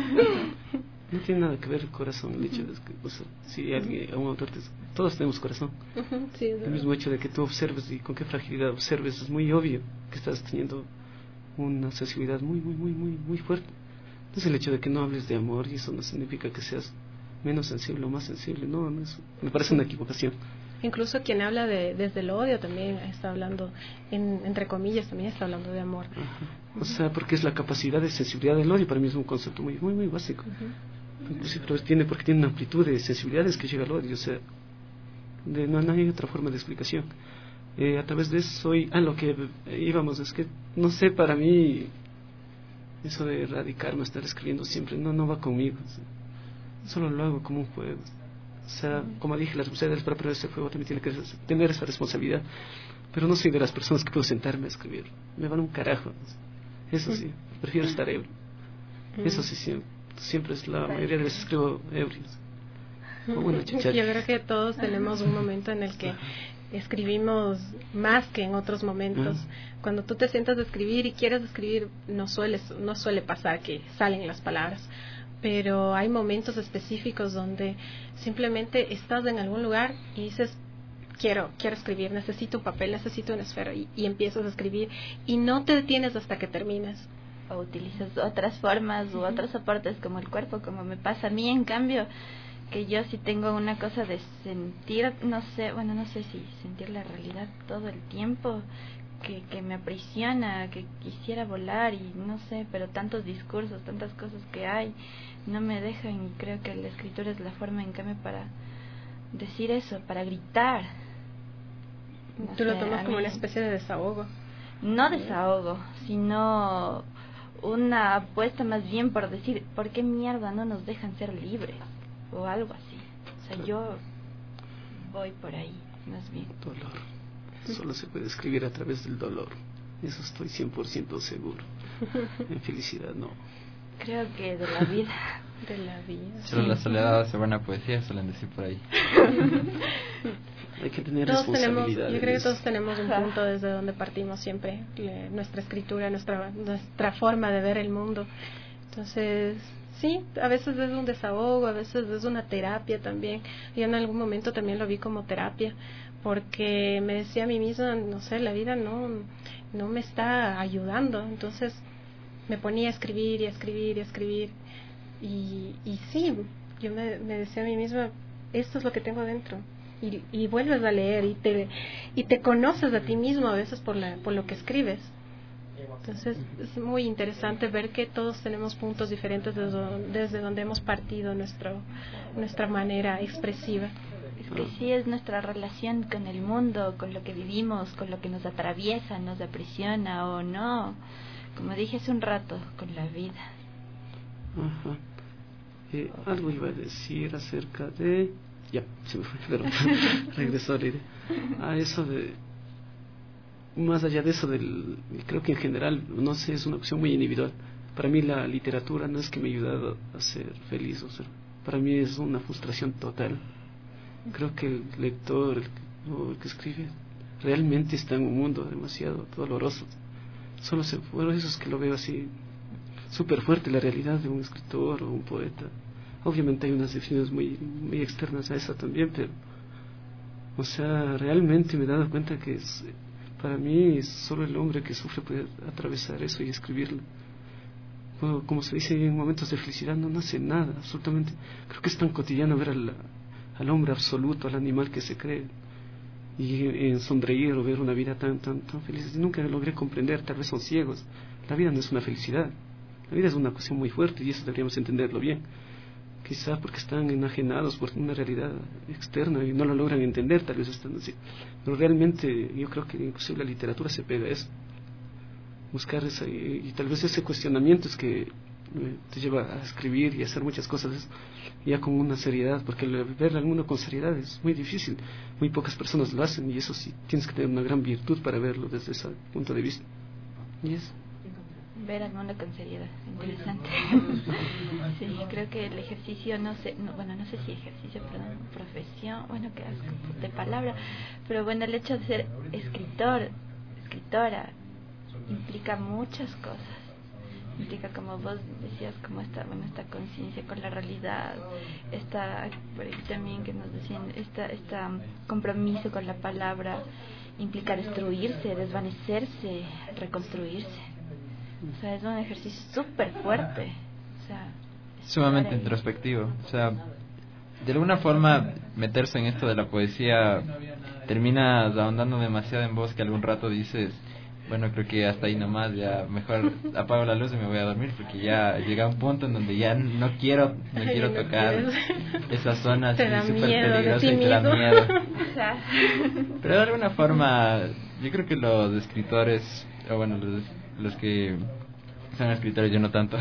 No tiene nada que ver el corazón, el hecho de que, o sea, si alguien, un autor, te, todos tenemos corazón. Uh-huh, sí, el mismo hecho de que tú observes y con qué fragilidad observes, es muy obvio que estás teniendo una sensibilidad muy, muy, muy, muy, muy fuerte. Entonces el hecho de que no hables de amor, y eso no significa que seas menos sensible o más sensible, no, no eso me parece una equivocación. Incluso quien habla de desde el odio también está hablando, en, entre comillas, también está hablando de amor. Ajá. O sea, porque es la capacidad de sensibilidad del odio, para mí es un concepto muy, muy, muy básico. Uh-huh. Inclusive pero tiene, porque tiene una amplitud de sensibilidades que llega al odio, o sea, de, no, no hay otra forma de explicación. Eh, a través de eso soy, ah, lo que íbamos, es que, no sé, para mí, eso de radicarme, estar escribiendo siempre, no, no va conmigo. O sea, solo lo hago como un juego. O sea, como dije, las responsabilidades para poner ese fuego también tiene que tener esa responsabilidad. Pero no soy de las personas que puedo sentarme a escribir. Me van un carajo. Eso sí, prefiero estar ebrio. Eso sí, siempre, siempre es la mayoría de veces escribo ebrios. O bueno, Yo creo que todos tenemos un momento en el que escribimos más que en otros momentos. Uh-huh. Cuando tú te sientas a escribir y quieres escribir, no suele, no suele pasar que salen las palabras. Pero hay momentos específicos donde simplemente estás en algún lugar y dices, quiero, quiero escribir, necesito un papel, necesito una esfera, y, y empiezas a escribir y no te detienes hasta que termines. O utilizas otras formas u uh-huh. otros soportes como el cuerpo, como me pasa a mí, en cambio, que yo sí tengo una cosa de sentir, no sé, bueno, no sé si sentir la realidad todo el tiempo, que, que me aprisiona, que quisiera volar y no sé, pero tantos discursos, tantas cosas que hay, no me dejan, y creo que la escritura es la forma en que me para decir eso, para gritar. No Tú sé, lo tomas como una especie de desahogo. No desahogo, sino una apuesta más bien por decir, ¿por qué mierda no nos dejan ser libres? O algo así. O sea, yo voy por ahí, más bien. Dolor. Solo se puede escribir a través del dolor. Eso estoy cien por ciento seguro. En felicidad, no. Creo que de la vida. De la vida. Solo la soledad hace buena poesía, suelen decir por ahí. Hay que tener todos tenemos, yo creo que eso. todos tenemos un punto desde donde partimos siempre. Le, nuestra escritura, nuestra, nuestra forma de ver el mundo. Entonces, sí, a veces es un desahogo, a veces es una terapia también. Yo en algún momento también lo vi como terapia, porque me decía a mí misma, no sé, la vida no, no me está ayudando. Entonces me ponía a escribir y a escribir y a escribir. Y, y sí, yo me, me decía a mí misma, esto es lo que tengo dentro. Y, y vuelves a leer y te, y te conoces a ti mismo a veces por, la, por lo que escribes. Entonces es muy interesante ver que todos tenemos puntos diferentes desde, desde donde hemos partido nuestro, nuestra manera expresiva. Es que sí, es nuestra relación con el mundo, con lo que vivimos, con lo que nos atraviesa, nos aprisiona o no. Como dije hace un rato, con la vida. Ajá. Eh, algo iba a decir acerca de... Ya, se me fue, pero regresó la idea. A eso de... Más allá de eso, del, creo que en general, no sé, es una opción muy individual. Para mí la literatura no es que me ha ayudado a ser feliz, o sea, para mí es una frustración total. Creo que el lector, el, o el que escribe, realmente está en un mundo demasiado doloroso. Solo se, por eso es que lo veo así, súper fuerte la realidad de un escritor o un poeta. Obviamente hay unas definiciones muy, muy externas a esa también, pero, o sea, realmente me he dado cuenta que es, para mí solo el hombre que sufre puede atravesar eso y escribirlo. Bueno, como se dice, en momentos de felicidad no nace nada, absolutamente. Creo que es tan cotidiano ver al, al hombre absoluto, al animal que se cree, y en sonreír o ver una vida tan, tan, tan feliz. Nunca logré comprender, tal vez son ciegos. La vida no es una felicidad, la vida es una cuestión muy fuerte y eso deberíamos entenderlo bien. Quizá porque están enajenados por una realidad externa y no lo logran entender, tal vez están así. Pero realmente yo creo que inclusive la literatura se pega a eso. Buscar esa, y, y tal vez ese cuestionamiento es que eh, te lleva a escribir y a hacer muchas cosas ya con una seriedad, porque el ver al mundo con seriedad es muy difícil, muy pocas personas lo hacen y eso sí, tienes que tener una gran virtud para verlo desde ese punto de vista. Y eso. Ver al mundo con seriedad, interesante. Sí, creo que el ejercicio, no sé, no, bueno, no sé si ejercicio, perdón, profesión, bueno, que asco de palabra, pero bueno, el hecho de ser escritor, escritora, implica muchas cosas. Implica, como vos decías, como esta, bueno, esta conciencia con la realidad, esta, por ahí también que nos decían, esta, esta compromiso con la palabra, implica destruirse, desvanecerse, reconstruirse. O sea, es un ejercicio súper fuerte. O sea, sumamente introspectivo. O sea, de alguna forma, meterse en esto de la poesía, terminas ahondando demasiado en vos que algún rato dices, bueno, creo que hasta ahí nomás, ya mejor apago la luz y me voy a dormir, porque ya llega un punto en donde ya no quiero no Ay, quiero no tocar esas zonas súper peligrosas y te da miedo. Pero de alguna forma, yo creo que los escritores, o bueno, los, los que son escritores, yo no tanto,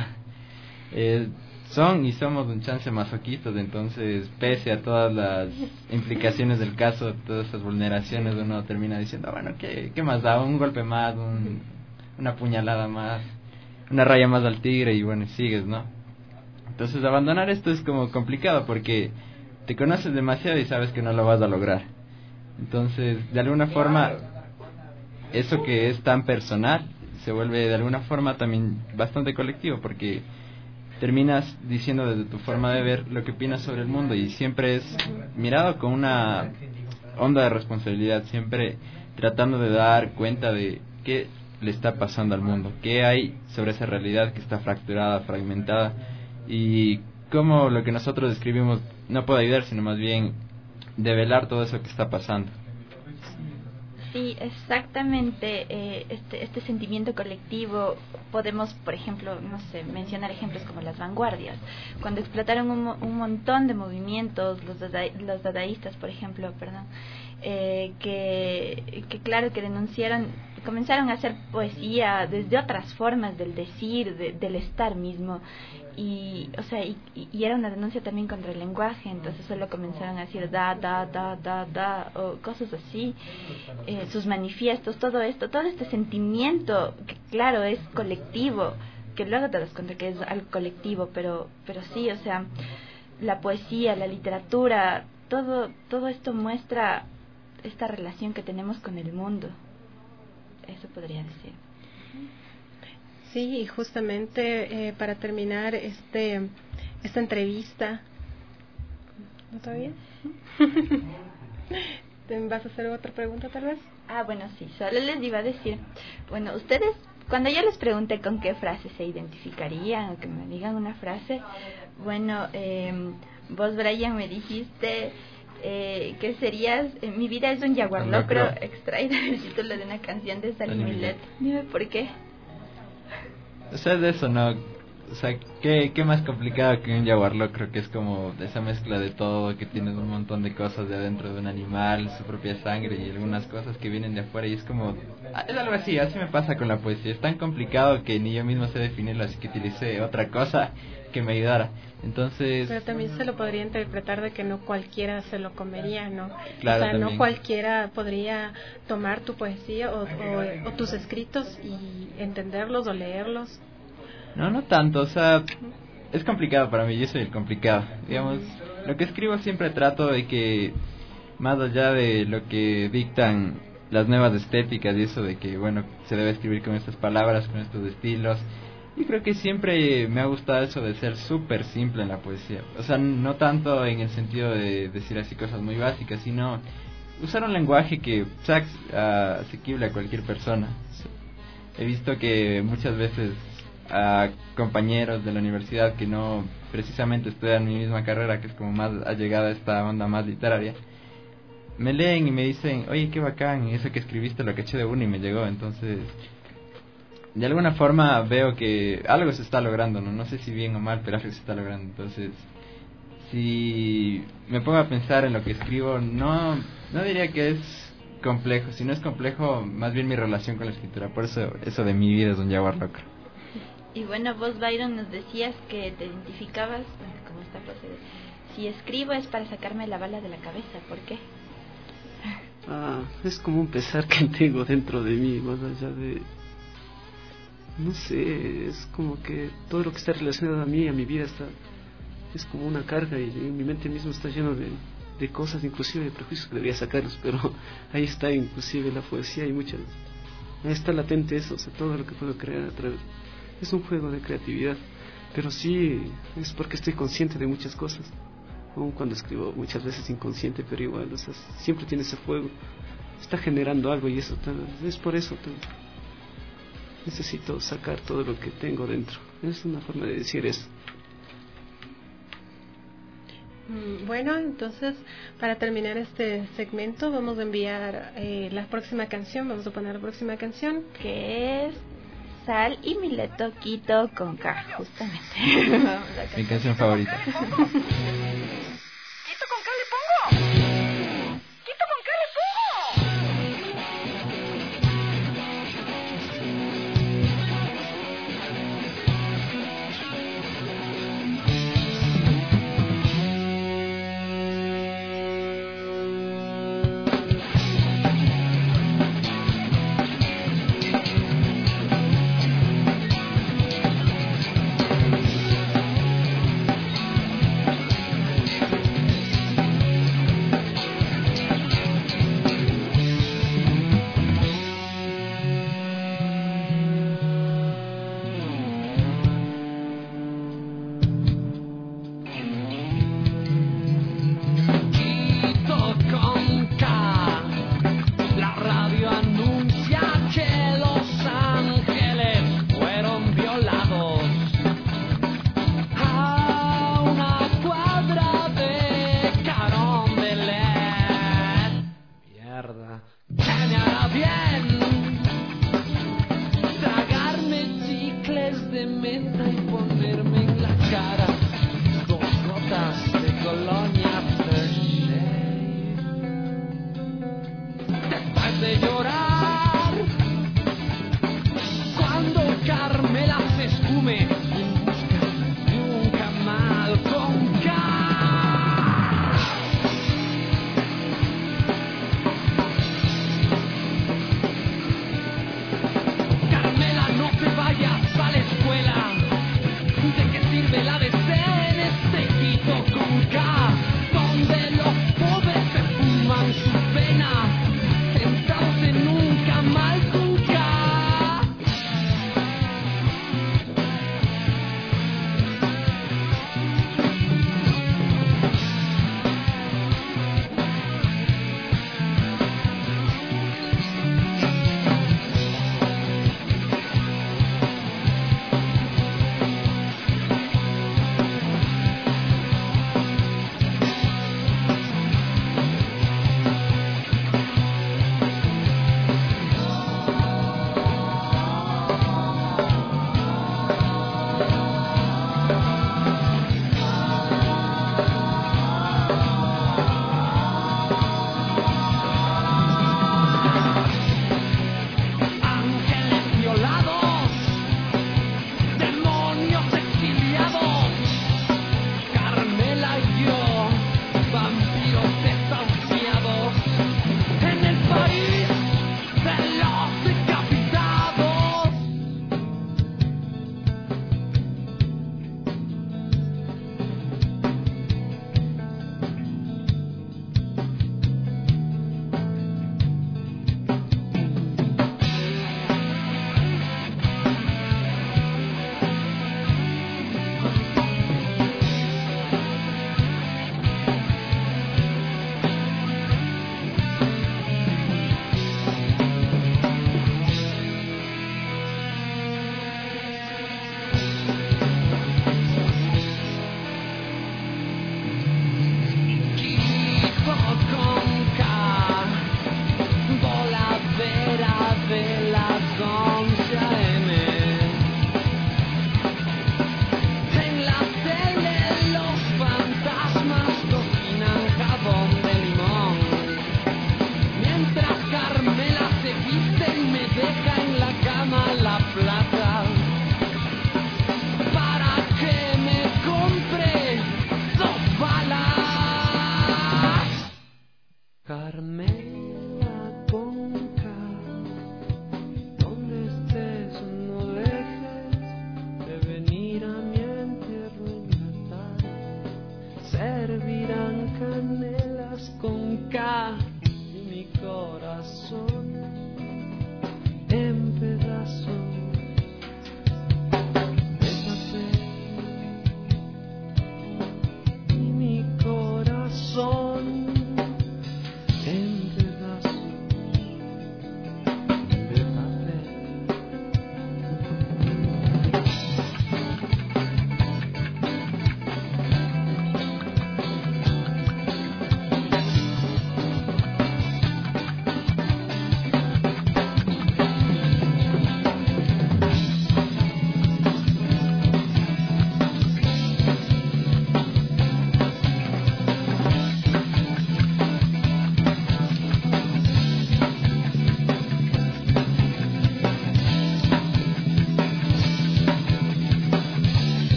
eh, son y somos un chance masoquistas. Entonces, pese a todas las implicaciones del caso, todas esas vulneraciones, uno termina diciendo, bueno, ¿qué, qué más da? Un golpe más, un, una puñalada más, una raya más al tigre, y bueno, sigues, ¿no? Entonces, abandonar esto es como complicado, porque te conoces demasiado y sabes que no lo vas a lograr. Entonces, de alguna forma, eso que es tan personal se vuelve de alguna forma también bastante colectivo, porque terminas diciendo desde tu forma de ver lo que opinas sobre el mundo, y siempre es mirado con una onda de responsabilidad, siempre tratando de dar cuenta de qué le está pasando al mundo, qué hay sobre esa realidad que está fracturada, fragmentada, y cómo lo que nosotros describimos no puede ayudar, sino más bien develar todo eso que está pasando. Sí, exactamente. Eh, este, este sentimiento colectivo, podemos, por ejemplo, no sé, mencionar ejemplos como las vanguardias. Cuando explotaron un, un montón de movimientos, los, dada, los dadaístas, por ejemplo, perdón, eh, que, que claro que denunciaron, comenzaron a hacer poesía desde otras formas del decir, de, del estar mismo. Y, o sea, y, y era una denuncia también contra el lenguaje, entonces solo comenzaron a decir da, da, da, da, da, o cosas así, eh, sus manifiestos, todo esto, todo este sentimiento que claro es colectivo, que luego te das cuenta que es algo colectivo, pero, pero sí, o sea, la poesía, la literatura, todo, todo esto muestra esta relación que tenemos con el mundo, eso podría decir. Sí, y justamente eh, para terminar este esta entrevista, ¿no está bien? ¿Vas a hacer otra pregunta tal vez? Ah, bueno, sí, solo les iba a decir, bueno, ustedes, cuando yo les pregunté con qué frase se identificarían, o que me digan una frase, bueno, eh, vos, Brian, me dijiste eh, que serías, eh, mi vida es un jaguar locro, extraído del título de una canción de Sally Millet. Dime por qué. O sea, de eso, ¿no? O O sea, ¿qué, qué más complicado que un jaguar locro? Que es como esa mezcla de todo, que tienes un montón de cosas de adentro de un animal, su propia sangre y algunas cosas que vienen de afuera. Y es como, es algo así, así me pasa con la poesía. Es tan complicado que ni yo mismo sé definirlo, así que utilicé otra cosa que me ayudara. Entonces... Pero también se lo podría interpretar de que no cualquiera se lo comería, ¿no? Claro, o sea, también. no cualquiera podría tomar tu poesía o, o, o tus escritos y entenderlos o leerlos. No, no tanto, o sea, es complicado para mí, yo soy el complicado. Digamos, lo que escribo siempre trato de que, más allá de lo que dictan las nuevas estéticas y eso de que, bueno, se debe escribir con estas palabras, con estos estilos, yo creo que siempre me ha gustado eso de ser súper simple en la poesía. O sea, no tanto en el sentido de decir así cosas muy básicas, sino usar un lenguaje que sea uh, asequible a cualquier persona. He visto que muchas veces a compañeros de la universidad que no precisamente estudian mi misma carrera, que es como más allegada a esta onda más literaria, me leen y me dicen, oye, qué bacán, eso que escribiste lo caché de uno y me llegó. Entonces, de alguna forma veo que algo se está logrando, no no sé si bien o mal, pero algo se está logrando. Entonces, si me pongo a pensar en lo que escribo, no no diría que es complejo. Si no es complejo, más bien mi relación con la escritura. Por eso, eso de mi vida es un jaguar locro. Y bueno, vos, Byron, nos decías que te identificabas, bueno, como esta cosa de, si escribo es para sacarme la bala de la cabeza, ¿por qué? Ah, es como un pesar que tengo dentro de mí, más allá de... No sé, es como que todo lo que está relacionado a mí, a mi vida, está es como una carga y mi mente misma está llena de, de cosas, inclusive de prejuicios que debería sacarlos, pero ahí está inclusive la poesía y muchas... Ahí está latente eso, o sea, todo lo que puedo crear a través... Es un juego de creatividad, pero sí es porque estoy consciente de muchas cosas, aun cuando escribo muchas veces inconsciente, pero igual, o sea, siempre tiene ese fuego, está generando algo y eso, es por eso, necesito sacar todo lo que tengo dentro, es una forma de decir eso. Bueno, entonces para terminar este segmento vamos a enviar eh, la próxima canción, vamos a poner la próxima canción que es Sal y Mileto Quito con K, justamente. Mi canción favorita. ¿Quito con qué le pongo? ¿Quito con qué le pongo?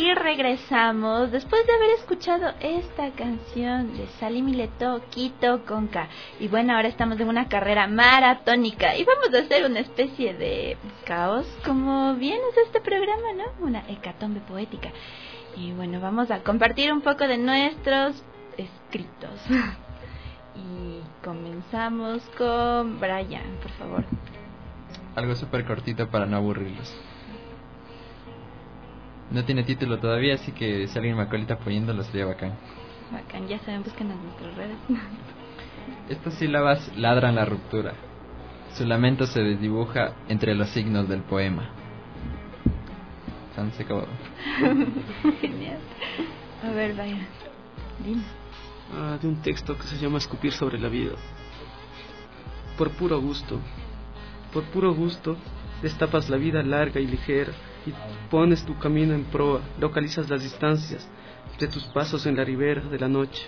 Y regresamos después de haber escuchado esta canción de Sally Mileto, Quito Conca. Y bueno, ahora estamos en una carrera maratónica y vamos a hacer una especie de caos, como bien es este programa, ¿no? Una hecatombe poética. Y bueno, vamos a compartir un poco de nuestros escritos. Y comenzamos con Brian, por favor. Algo súper cortito para no aburrirlos. No tiene título todavía, así que si alguien me acolita apoyándolo sería bacán. Bacán, ya saben, busquen en nuestras redes. Estas sílabas ladran la ruptura. Su lamento se desdibuja entre los signos del poema. Se acabó. Genial. A ver, vaya. Dime. Ah, de un texto que se llama Escupir sobre la vida. Por puro gusto, por puro gusto, destapas la vida larga y ligera y pones tu camino en proa, localizas las distancias de tus pasos en la ribera de la noche.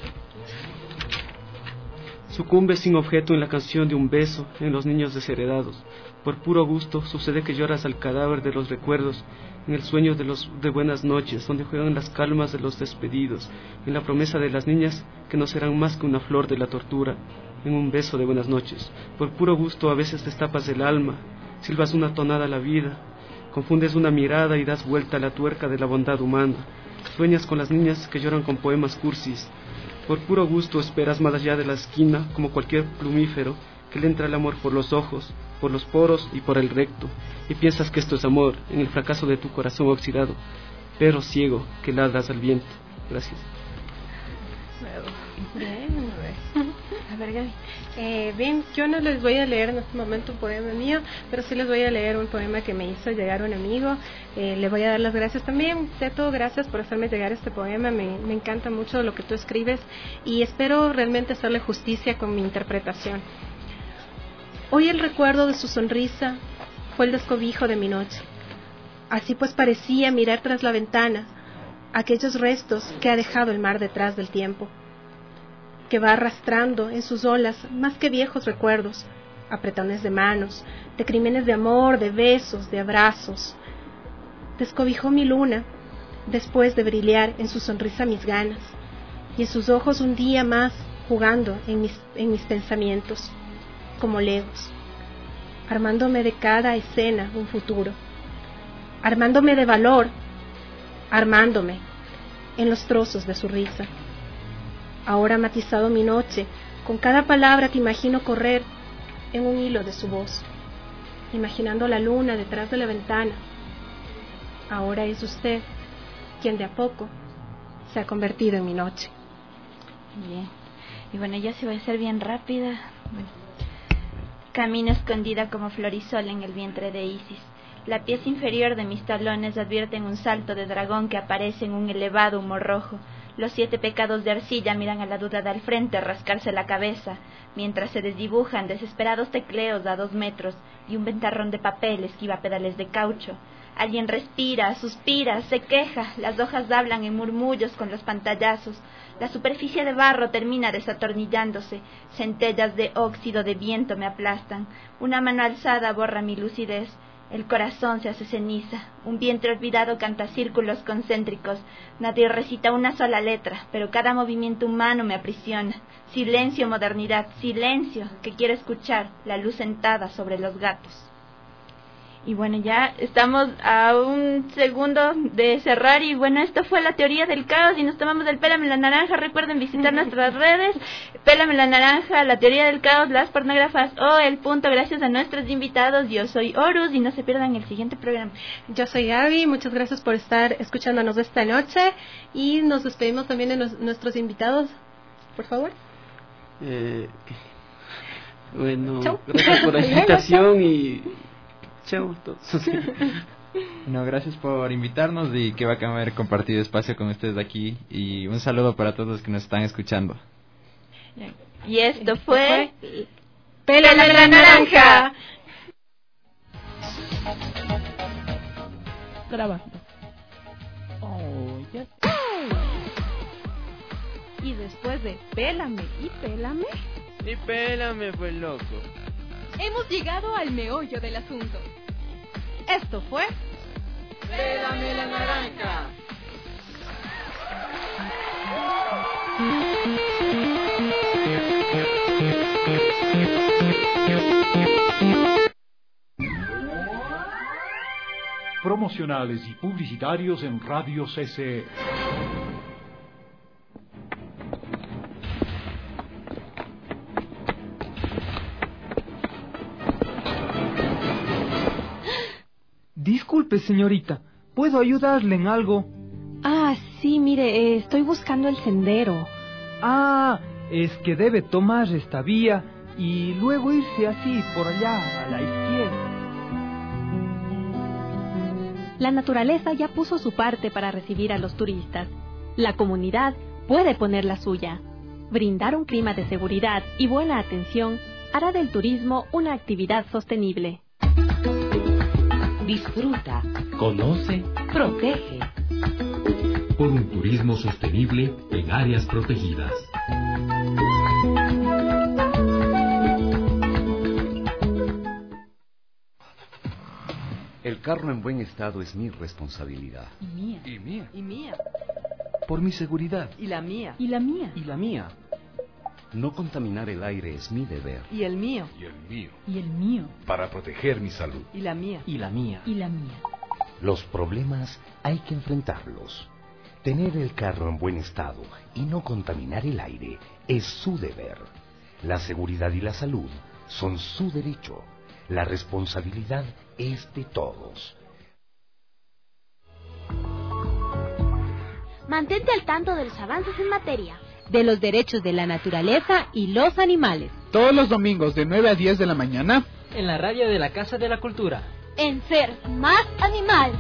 Sucumbes sin objeto en la canción de un beso en los niños desheredados. Por puro gusto sucede que lloras al cadáver de los recuerdos, en el sueño de los de buenas noches, donde juegan las calmas de los despedidos, en la promesa de las niñas que no serán más que una flor de la tortura, en un beso de buenas noches. Por puro gusto a veces destapas el alma, silbas una tonada a la vida, confundes una mirada y das vuelta a la tuerca de la bondad humana. Sueñas con las niñas que lloran con poemas cursis. Por puro gusto esperas más allá de la esquina, como cualquier plumífero, que le entra el amor por los ojos, por los poros y por el recto, y piensas que esto es amor, en el fracaso de tu corazón oxidado, pero ciego que ladras al viento. Gracias. Bien, a ver, Gaby. Eh, bien, yo no les voy a leer en este momento un poema mío, pero sí les voy a leer un poema que me hizo llegar un amigo. Eh, le voy a dar las gracias también. Teto, gracias por hacerme llegar este poema. Me, me encanta mucho lo que tú escribes y espero realmente hacerle justicia con mi interpretación. Hoy el recuerdo de su sonrisa fue el descobijo de mi noche. Así pues parecía mirar tras la ventana aquellos restos que ha dejado el mar detrás del tiempo, que va arrastrando en sus olas más que viejos recuerdos, apretones de manos, de crímenes de amor, de besos, de abrazos. Descobijó mi luna, después de brillar en su sonrisa mis ganas, y en sus ojos un día más jugando en mis, en mis pensamientos, como legos, armándome de cada escena un futuro, armándome de valor, armándome en los trozos de su risa. Ahora ha matizado mi noche, con cada palabra que imagino correr en un hilo de su voz, imaginando la luna detrás de la ventana. Ahora es usted quien de a poco se ha convertido en mi noche. Bien, y bueno, yo sí voy a ser bien rápida. Bueno. Camino escondida como florisol en el vientre de Isis. La pieza inferior de mis talones advierten un salto de dragón que aparece en un elevado humo rojo. Los siete pecados de arcilla miran a la duda al frente rascarse la cabeza, mientras se desdibujan desesperados tecleos a dos metros y un ventarrón de papel esquiva pedales de caucho. Alguien respira, suspira, se queja, las hojas hablan en murmullos con los pantallazos. La superficie de barro termina desatornillándose, centellas de óxido de viento me aplastan. Una mano alzada borra mi lucidez. El corazón se hace ceniza, un vientre olvidado canta círculos concéntricos. Nadie recita una sola letra, pero cada movimiento humano me aprisiona. Silencio, modernidad, silencio, que quiero escuchar la luz sentada sobre los gatos. Y bueno, ya estamos a un segundo de cerrar. Y bueno, esto fue la teoría del caos y nos tomamos el Pélame la Naranja. Recuerden visitar nuestras redes, Pélame la Naranja, la teoría del caos, las pornógrafas o El Punto. Gracias a nuestros invitados. Yo soy Horus y no se pierdan el siguiente programa. Yo soy Gaby, muchas gracias por estar escuchándonos esta noche. Y nos despedimos también de nos, nuestros invitados, por favor. Eh, bueno, Chau. Gracias por la invitación y... Chao. No, gracias por invitarnos y qué bacán haber compartido espacio con ustedes aquí y un saludo para todos los que nos están escuchando. Y esto fue Pélame la Naranja. Grabando. Oh, ya. Y después de Pélame y Pélame. Y Pélame fue loco. Hemos llegado al meollo del asunto. Esto fue Pélame la Naranja. promocionales y publicitarios en Radio C C E. Disculpe, señorita, ¿puedo ayudarle en algo? Ah, sí, mire, eh, estoy buscando el sendero. Ah, es que debe tomar esta vía y luego irse así por allá, a la izquierda. La naturaleza ya puso su parte para recibir a los turistas. La comunidad puede poner la suya. Brindar un clima de seguridad y buena atención hará del turismo una actividad sostenible. Disfruta, conoce, protege. Por un turismo sostenible en áreas protegidas. El carro en buen estado es mi responsabilidad. Y mía. Y mía. Y mía. Por mi seguridad. Y la mía. Y la mía. Y la mía. No contaminar el aire es mi deber. Y el mío. Y el mío. Y el mío. Para proteger mi salud. Y la mía. Y la mía. Y la mía. Los problemas hay que enfrentarlos. Tener el carro en buen estado y no contaminar el aire es su deber. La seguridad y la salud son su derecho. La responsabilidad es de todos. Mantente al tanto de los avances en materia de los derechos de la naturaleza y los animales. Todos los domingos de nueve a diez de la mañana en la radio de la Casa de la Cultura. En Ser Más Animal.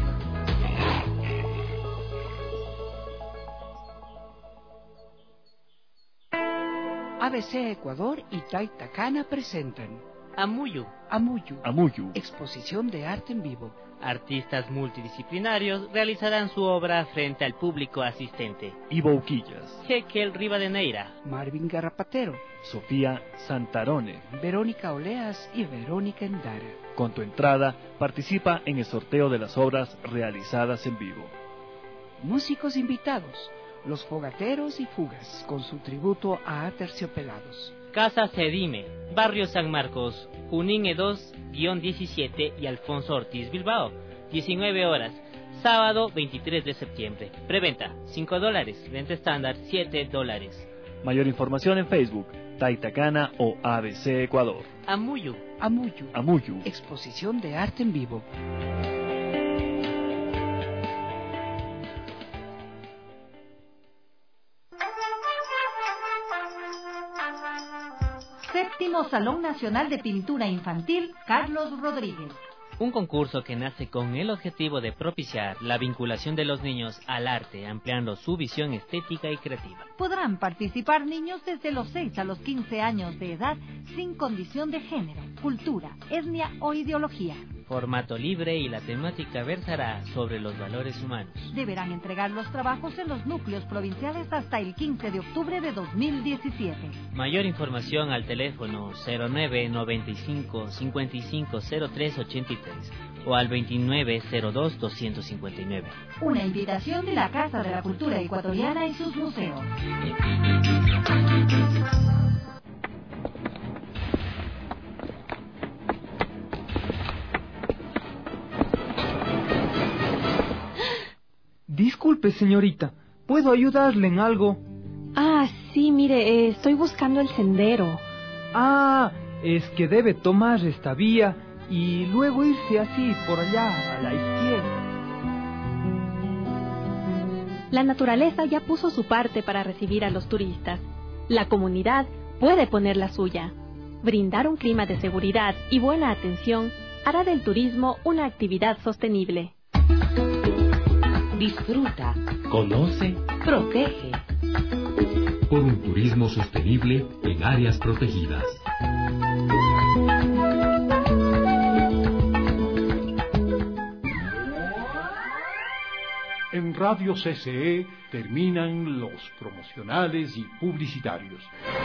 A B C Ecuador y Taitacana presentan Amuyu. Amuyu. Amuyu. Exposición de arte en vivo. Artistas multidisciplinarios realizarán su obra frente al público asistente. Ivo Uquillas. Jekel Rivadeneira. Marvin Garrapatero. Sofía Santarone. Verónica Oleas y Verónica Endara. Con tu entrada, participa en el sorteo de las obras realizadas en vivo. Músicos invitados. Los Fogateros y Fugas, con su tributo a Aterciopelados. Casa Cedime, Barrio San Marcos, Junín dos diecisiete y Alfonso Ortiz Bilbao, diecinueve horas, sábado veintitrés de septiembre. Preventa, cinco dólares, venta estándar, siete dólares. Mayor información en Facebook, Taitacana o A B C Ecuador. Amuyu. Amuyu. Amuyu. Exposición de arte en vivo. Séptimo Salón Nacional de Pintura Infantil Carlos Rodríguez. Un concurso que nace con el objetivo de propiciar la vinculación de los niños al arte, ampliando su visión estética y creativa. Podrán participar niños desde los seis a los quince años de edad, sin condición de género, cultura, etnia o ideología. Formato libre y la temática versará sobre los valores humanos. Deberán entregar los trabajos en los núcleos provinciales hasta el quince de octubre de dos mil diecisiete. Mayor información al teléfono cero nueve noventa y cinco cincuenta y cinco cero tres ochenta y tres o al veintinueve cero dos doscientos cincuenta y nueve. Una invitación de la Casa de la Cultura Ecuatoriana y sus museos. Disculpe, señorita, ¿puedo ayudarle en algo? Ah, sí, mire, eh, estoy buscando el sendero. Ah, es que debe tomar esta vía y luego irse así por allá, a la izquierda. La naturaleza ya puso su parte para recibir a los turistas. La comunidad puede poner la suya. Brindar un clima de seguridad y buena atención hará del turismo una actividad sostenible. Disfruta, conoce, protege. Por un turismo sostenible en áreas protegidas. En Radio C C E terminan los promocionales y publicitarios.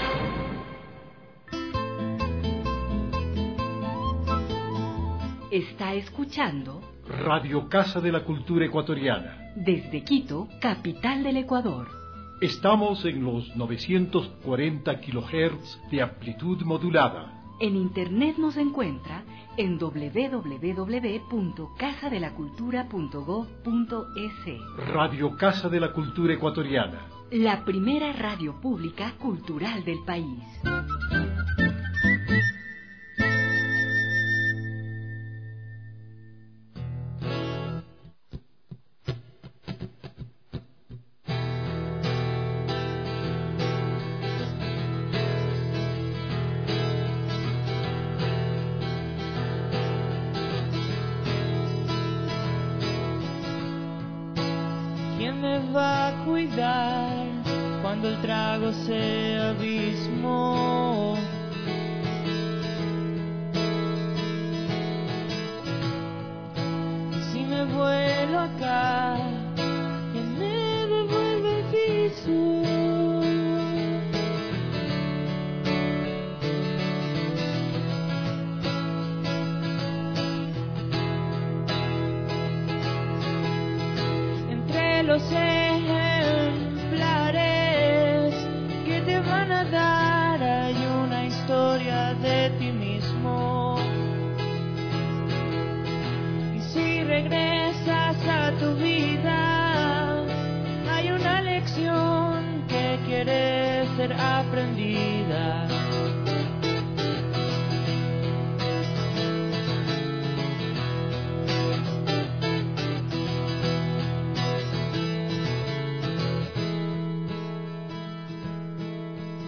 Está escuchando Radio Casa de la Cultura Ecuatoriana. Desde Quito, capital del Ecuador. Estamos en los novecientos cuarenta kilohertz de amplitud modulada. En internet nos encuentra en doble u doble u doble u punto casa de la cultura punto gob punto es. Radio Casa de la Cultura Ecuatoriana. La primera radio pública cultural del país. ¿Quién me va a cuidar cuando el trago se abismó? Si me vuelo acá, ¿quién me devuelve el piso? Los ejemplares que te van a dar hay una historia de ti mismo. Y si regresas a tu vida, hay una lección que quiere ser aprendida.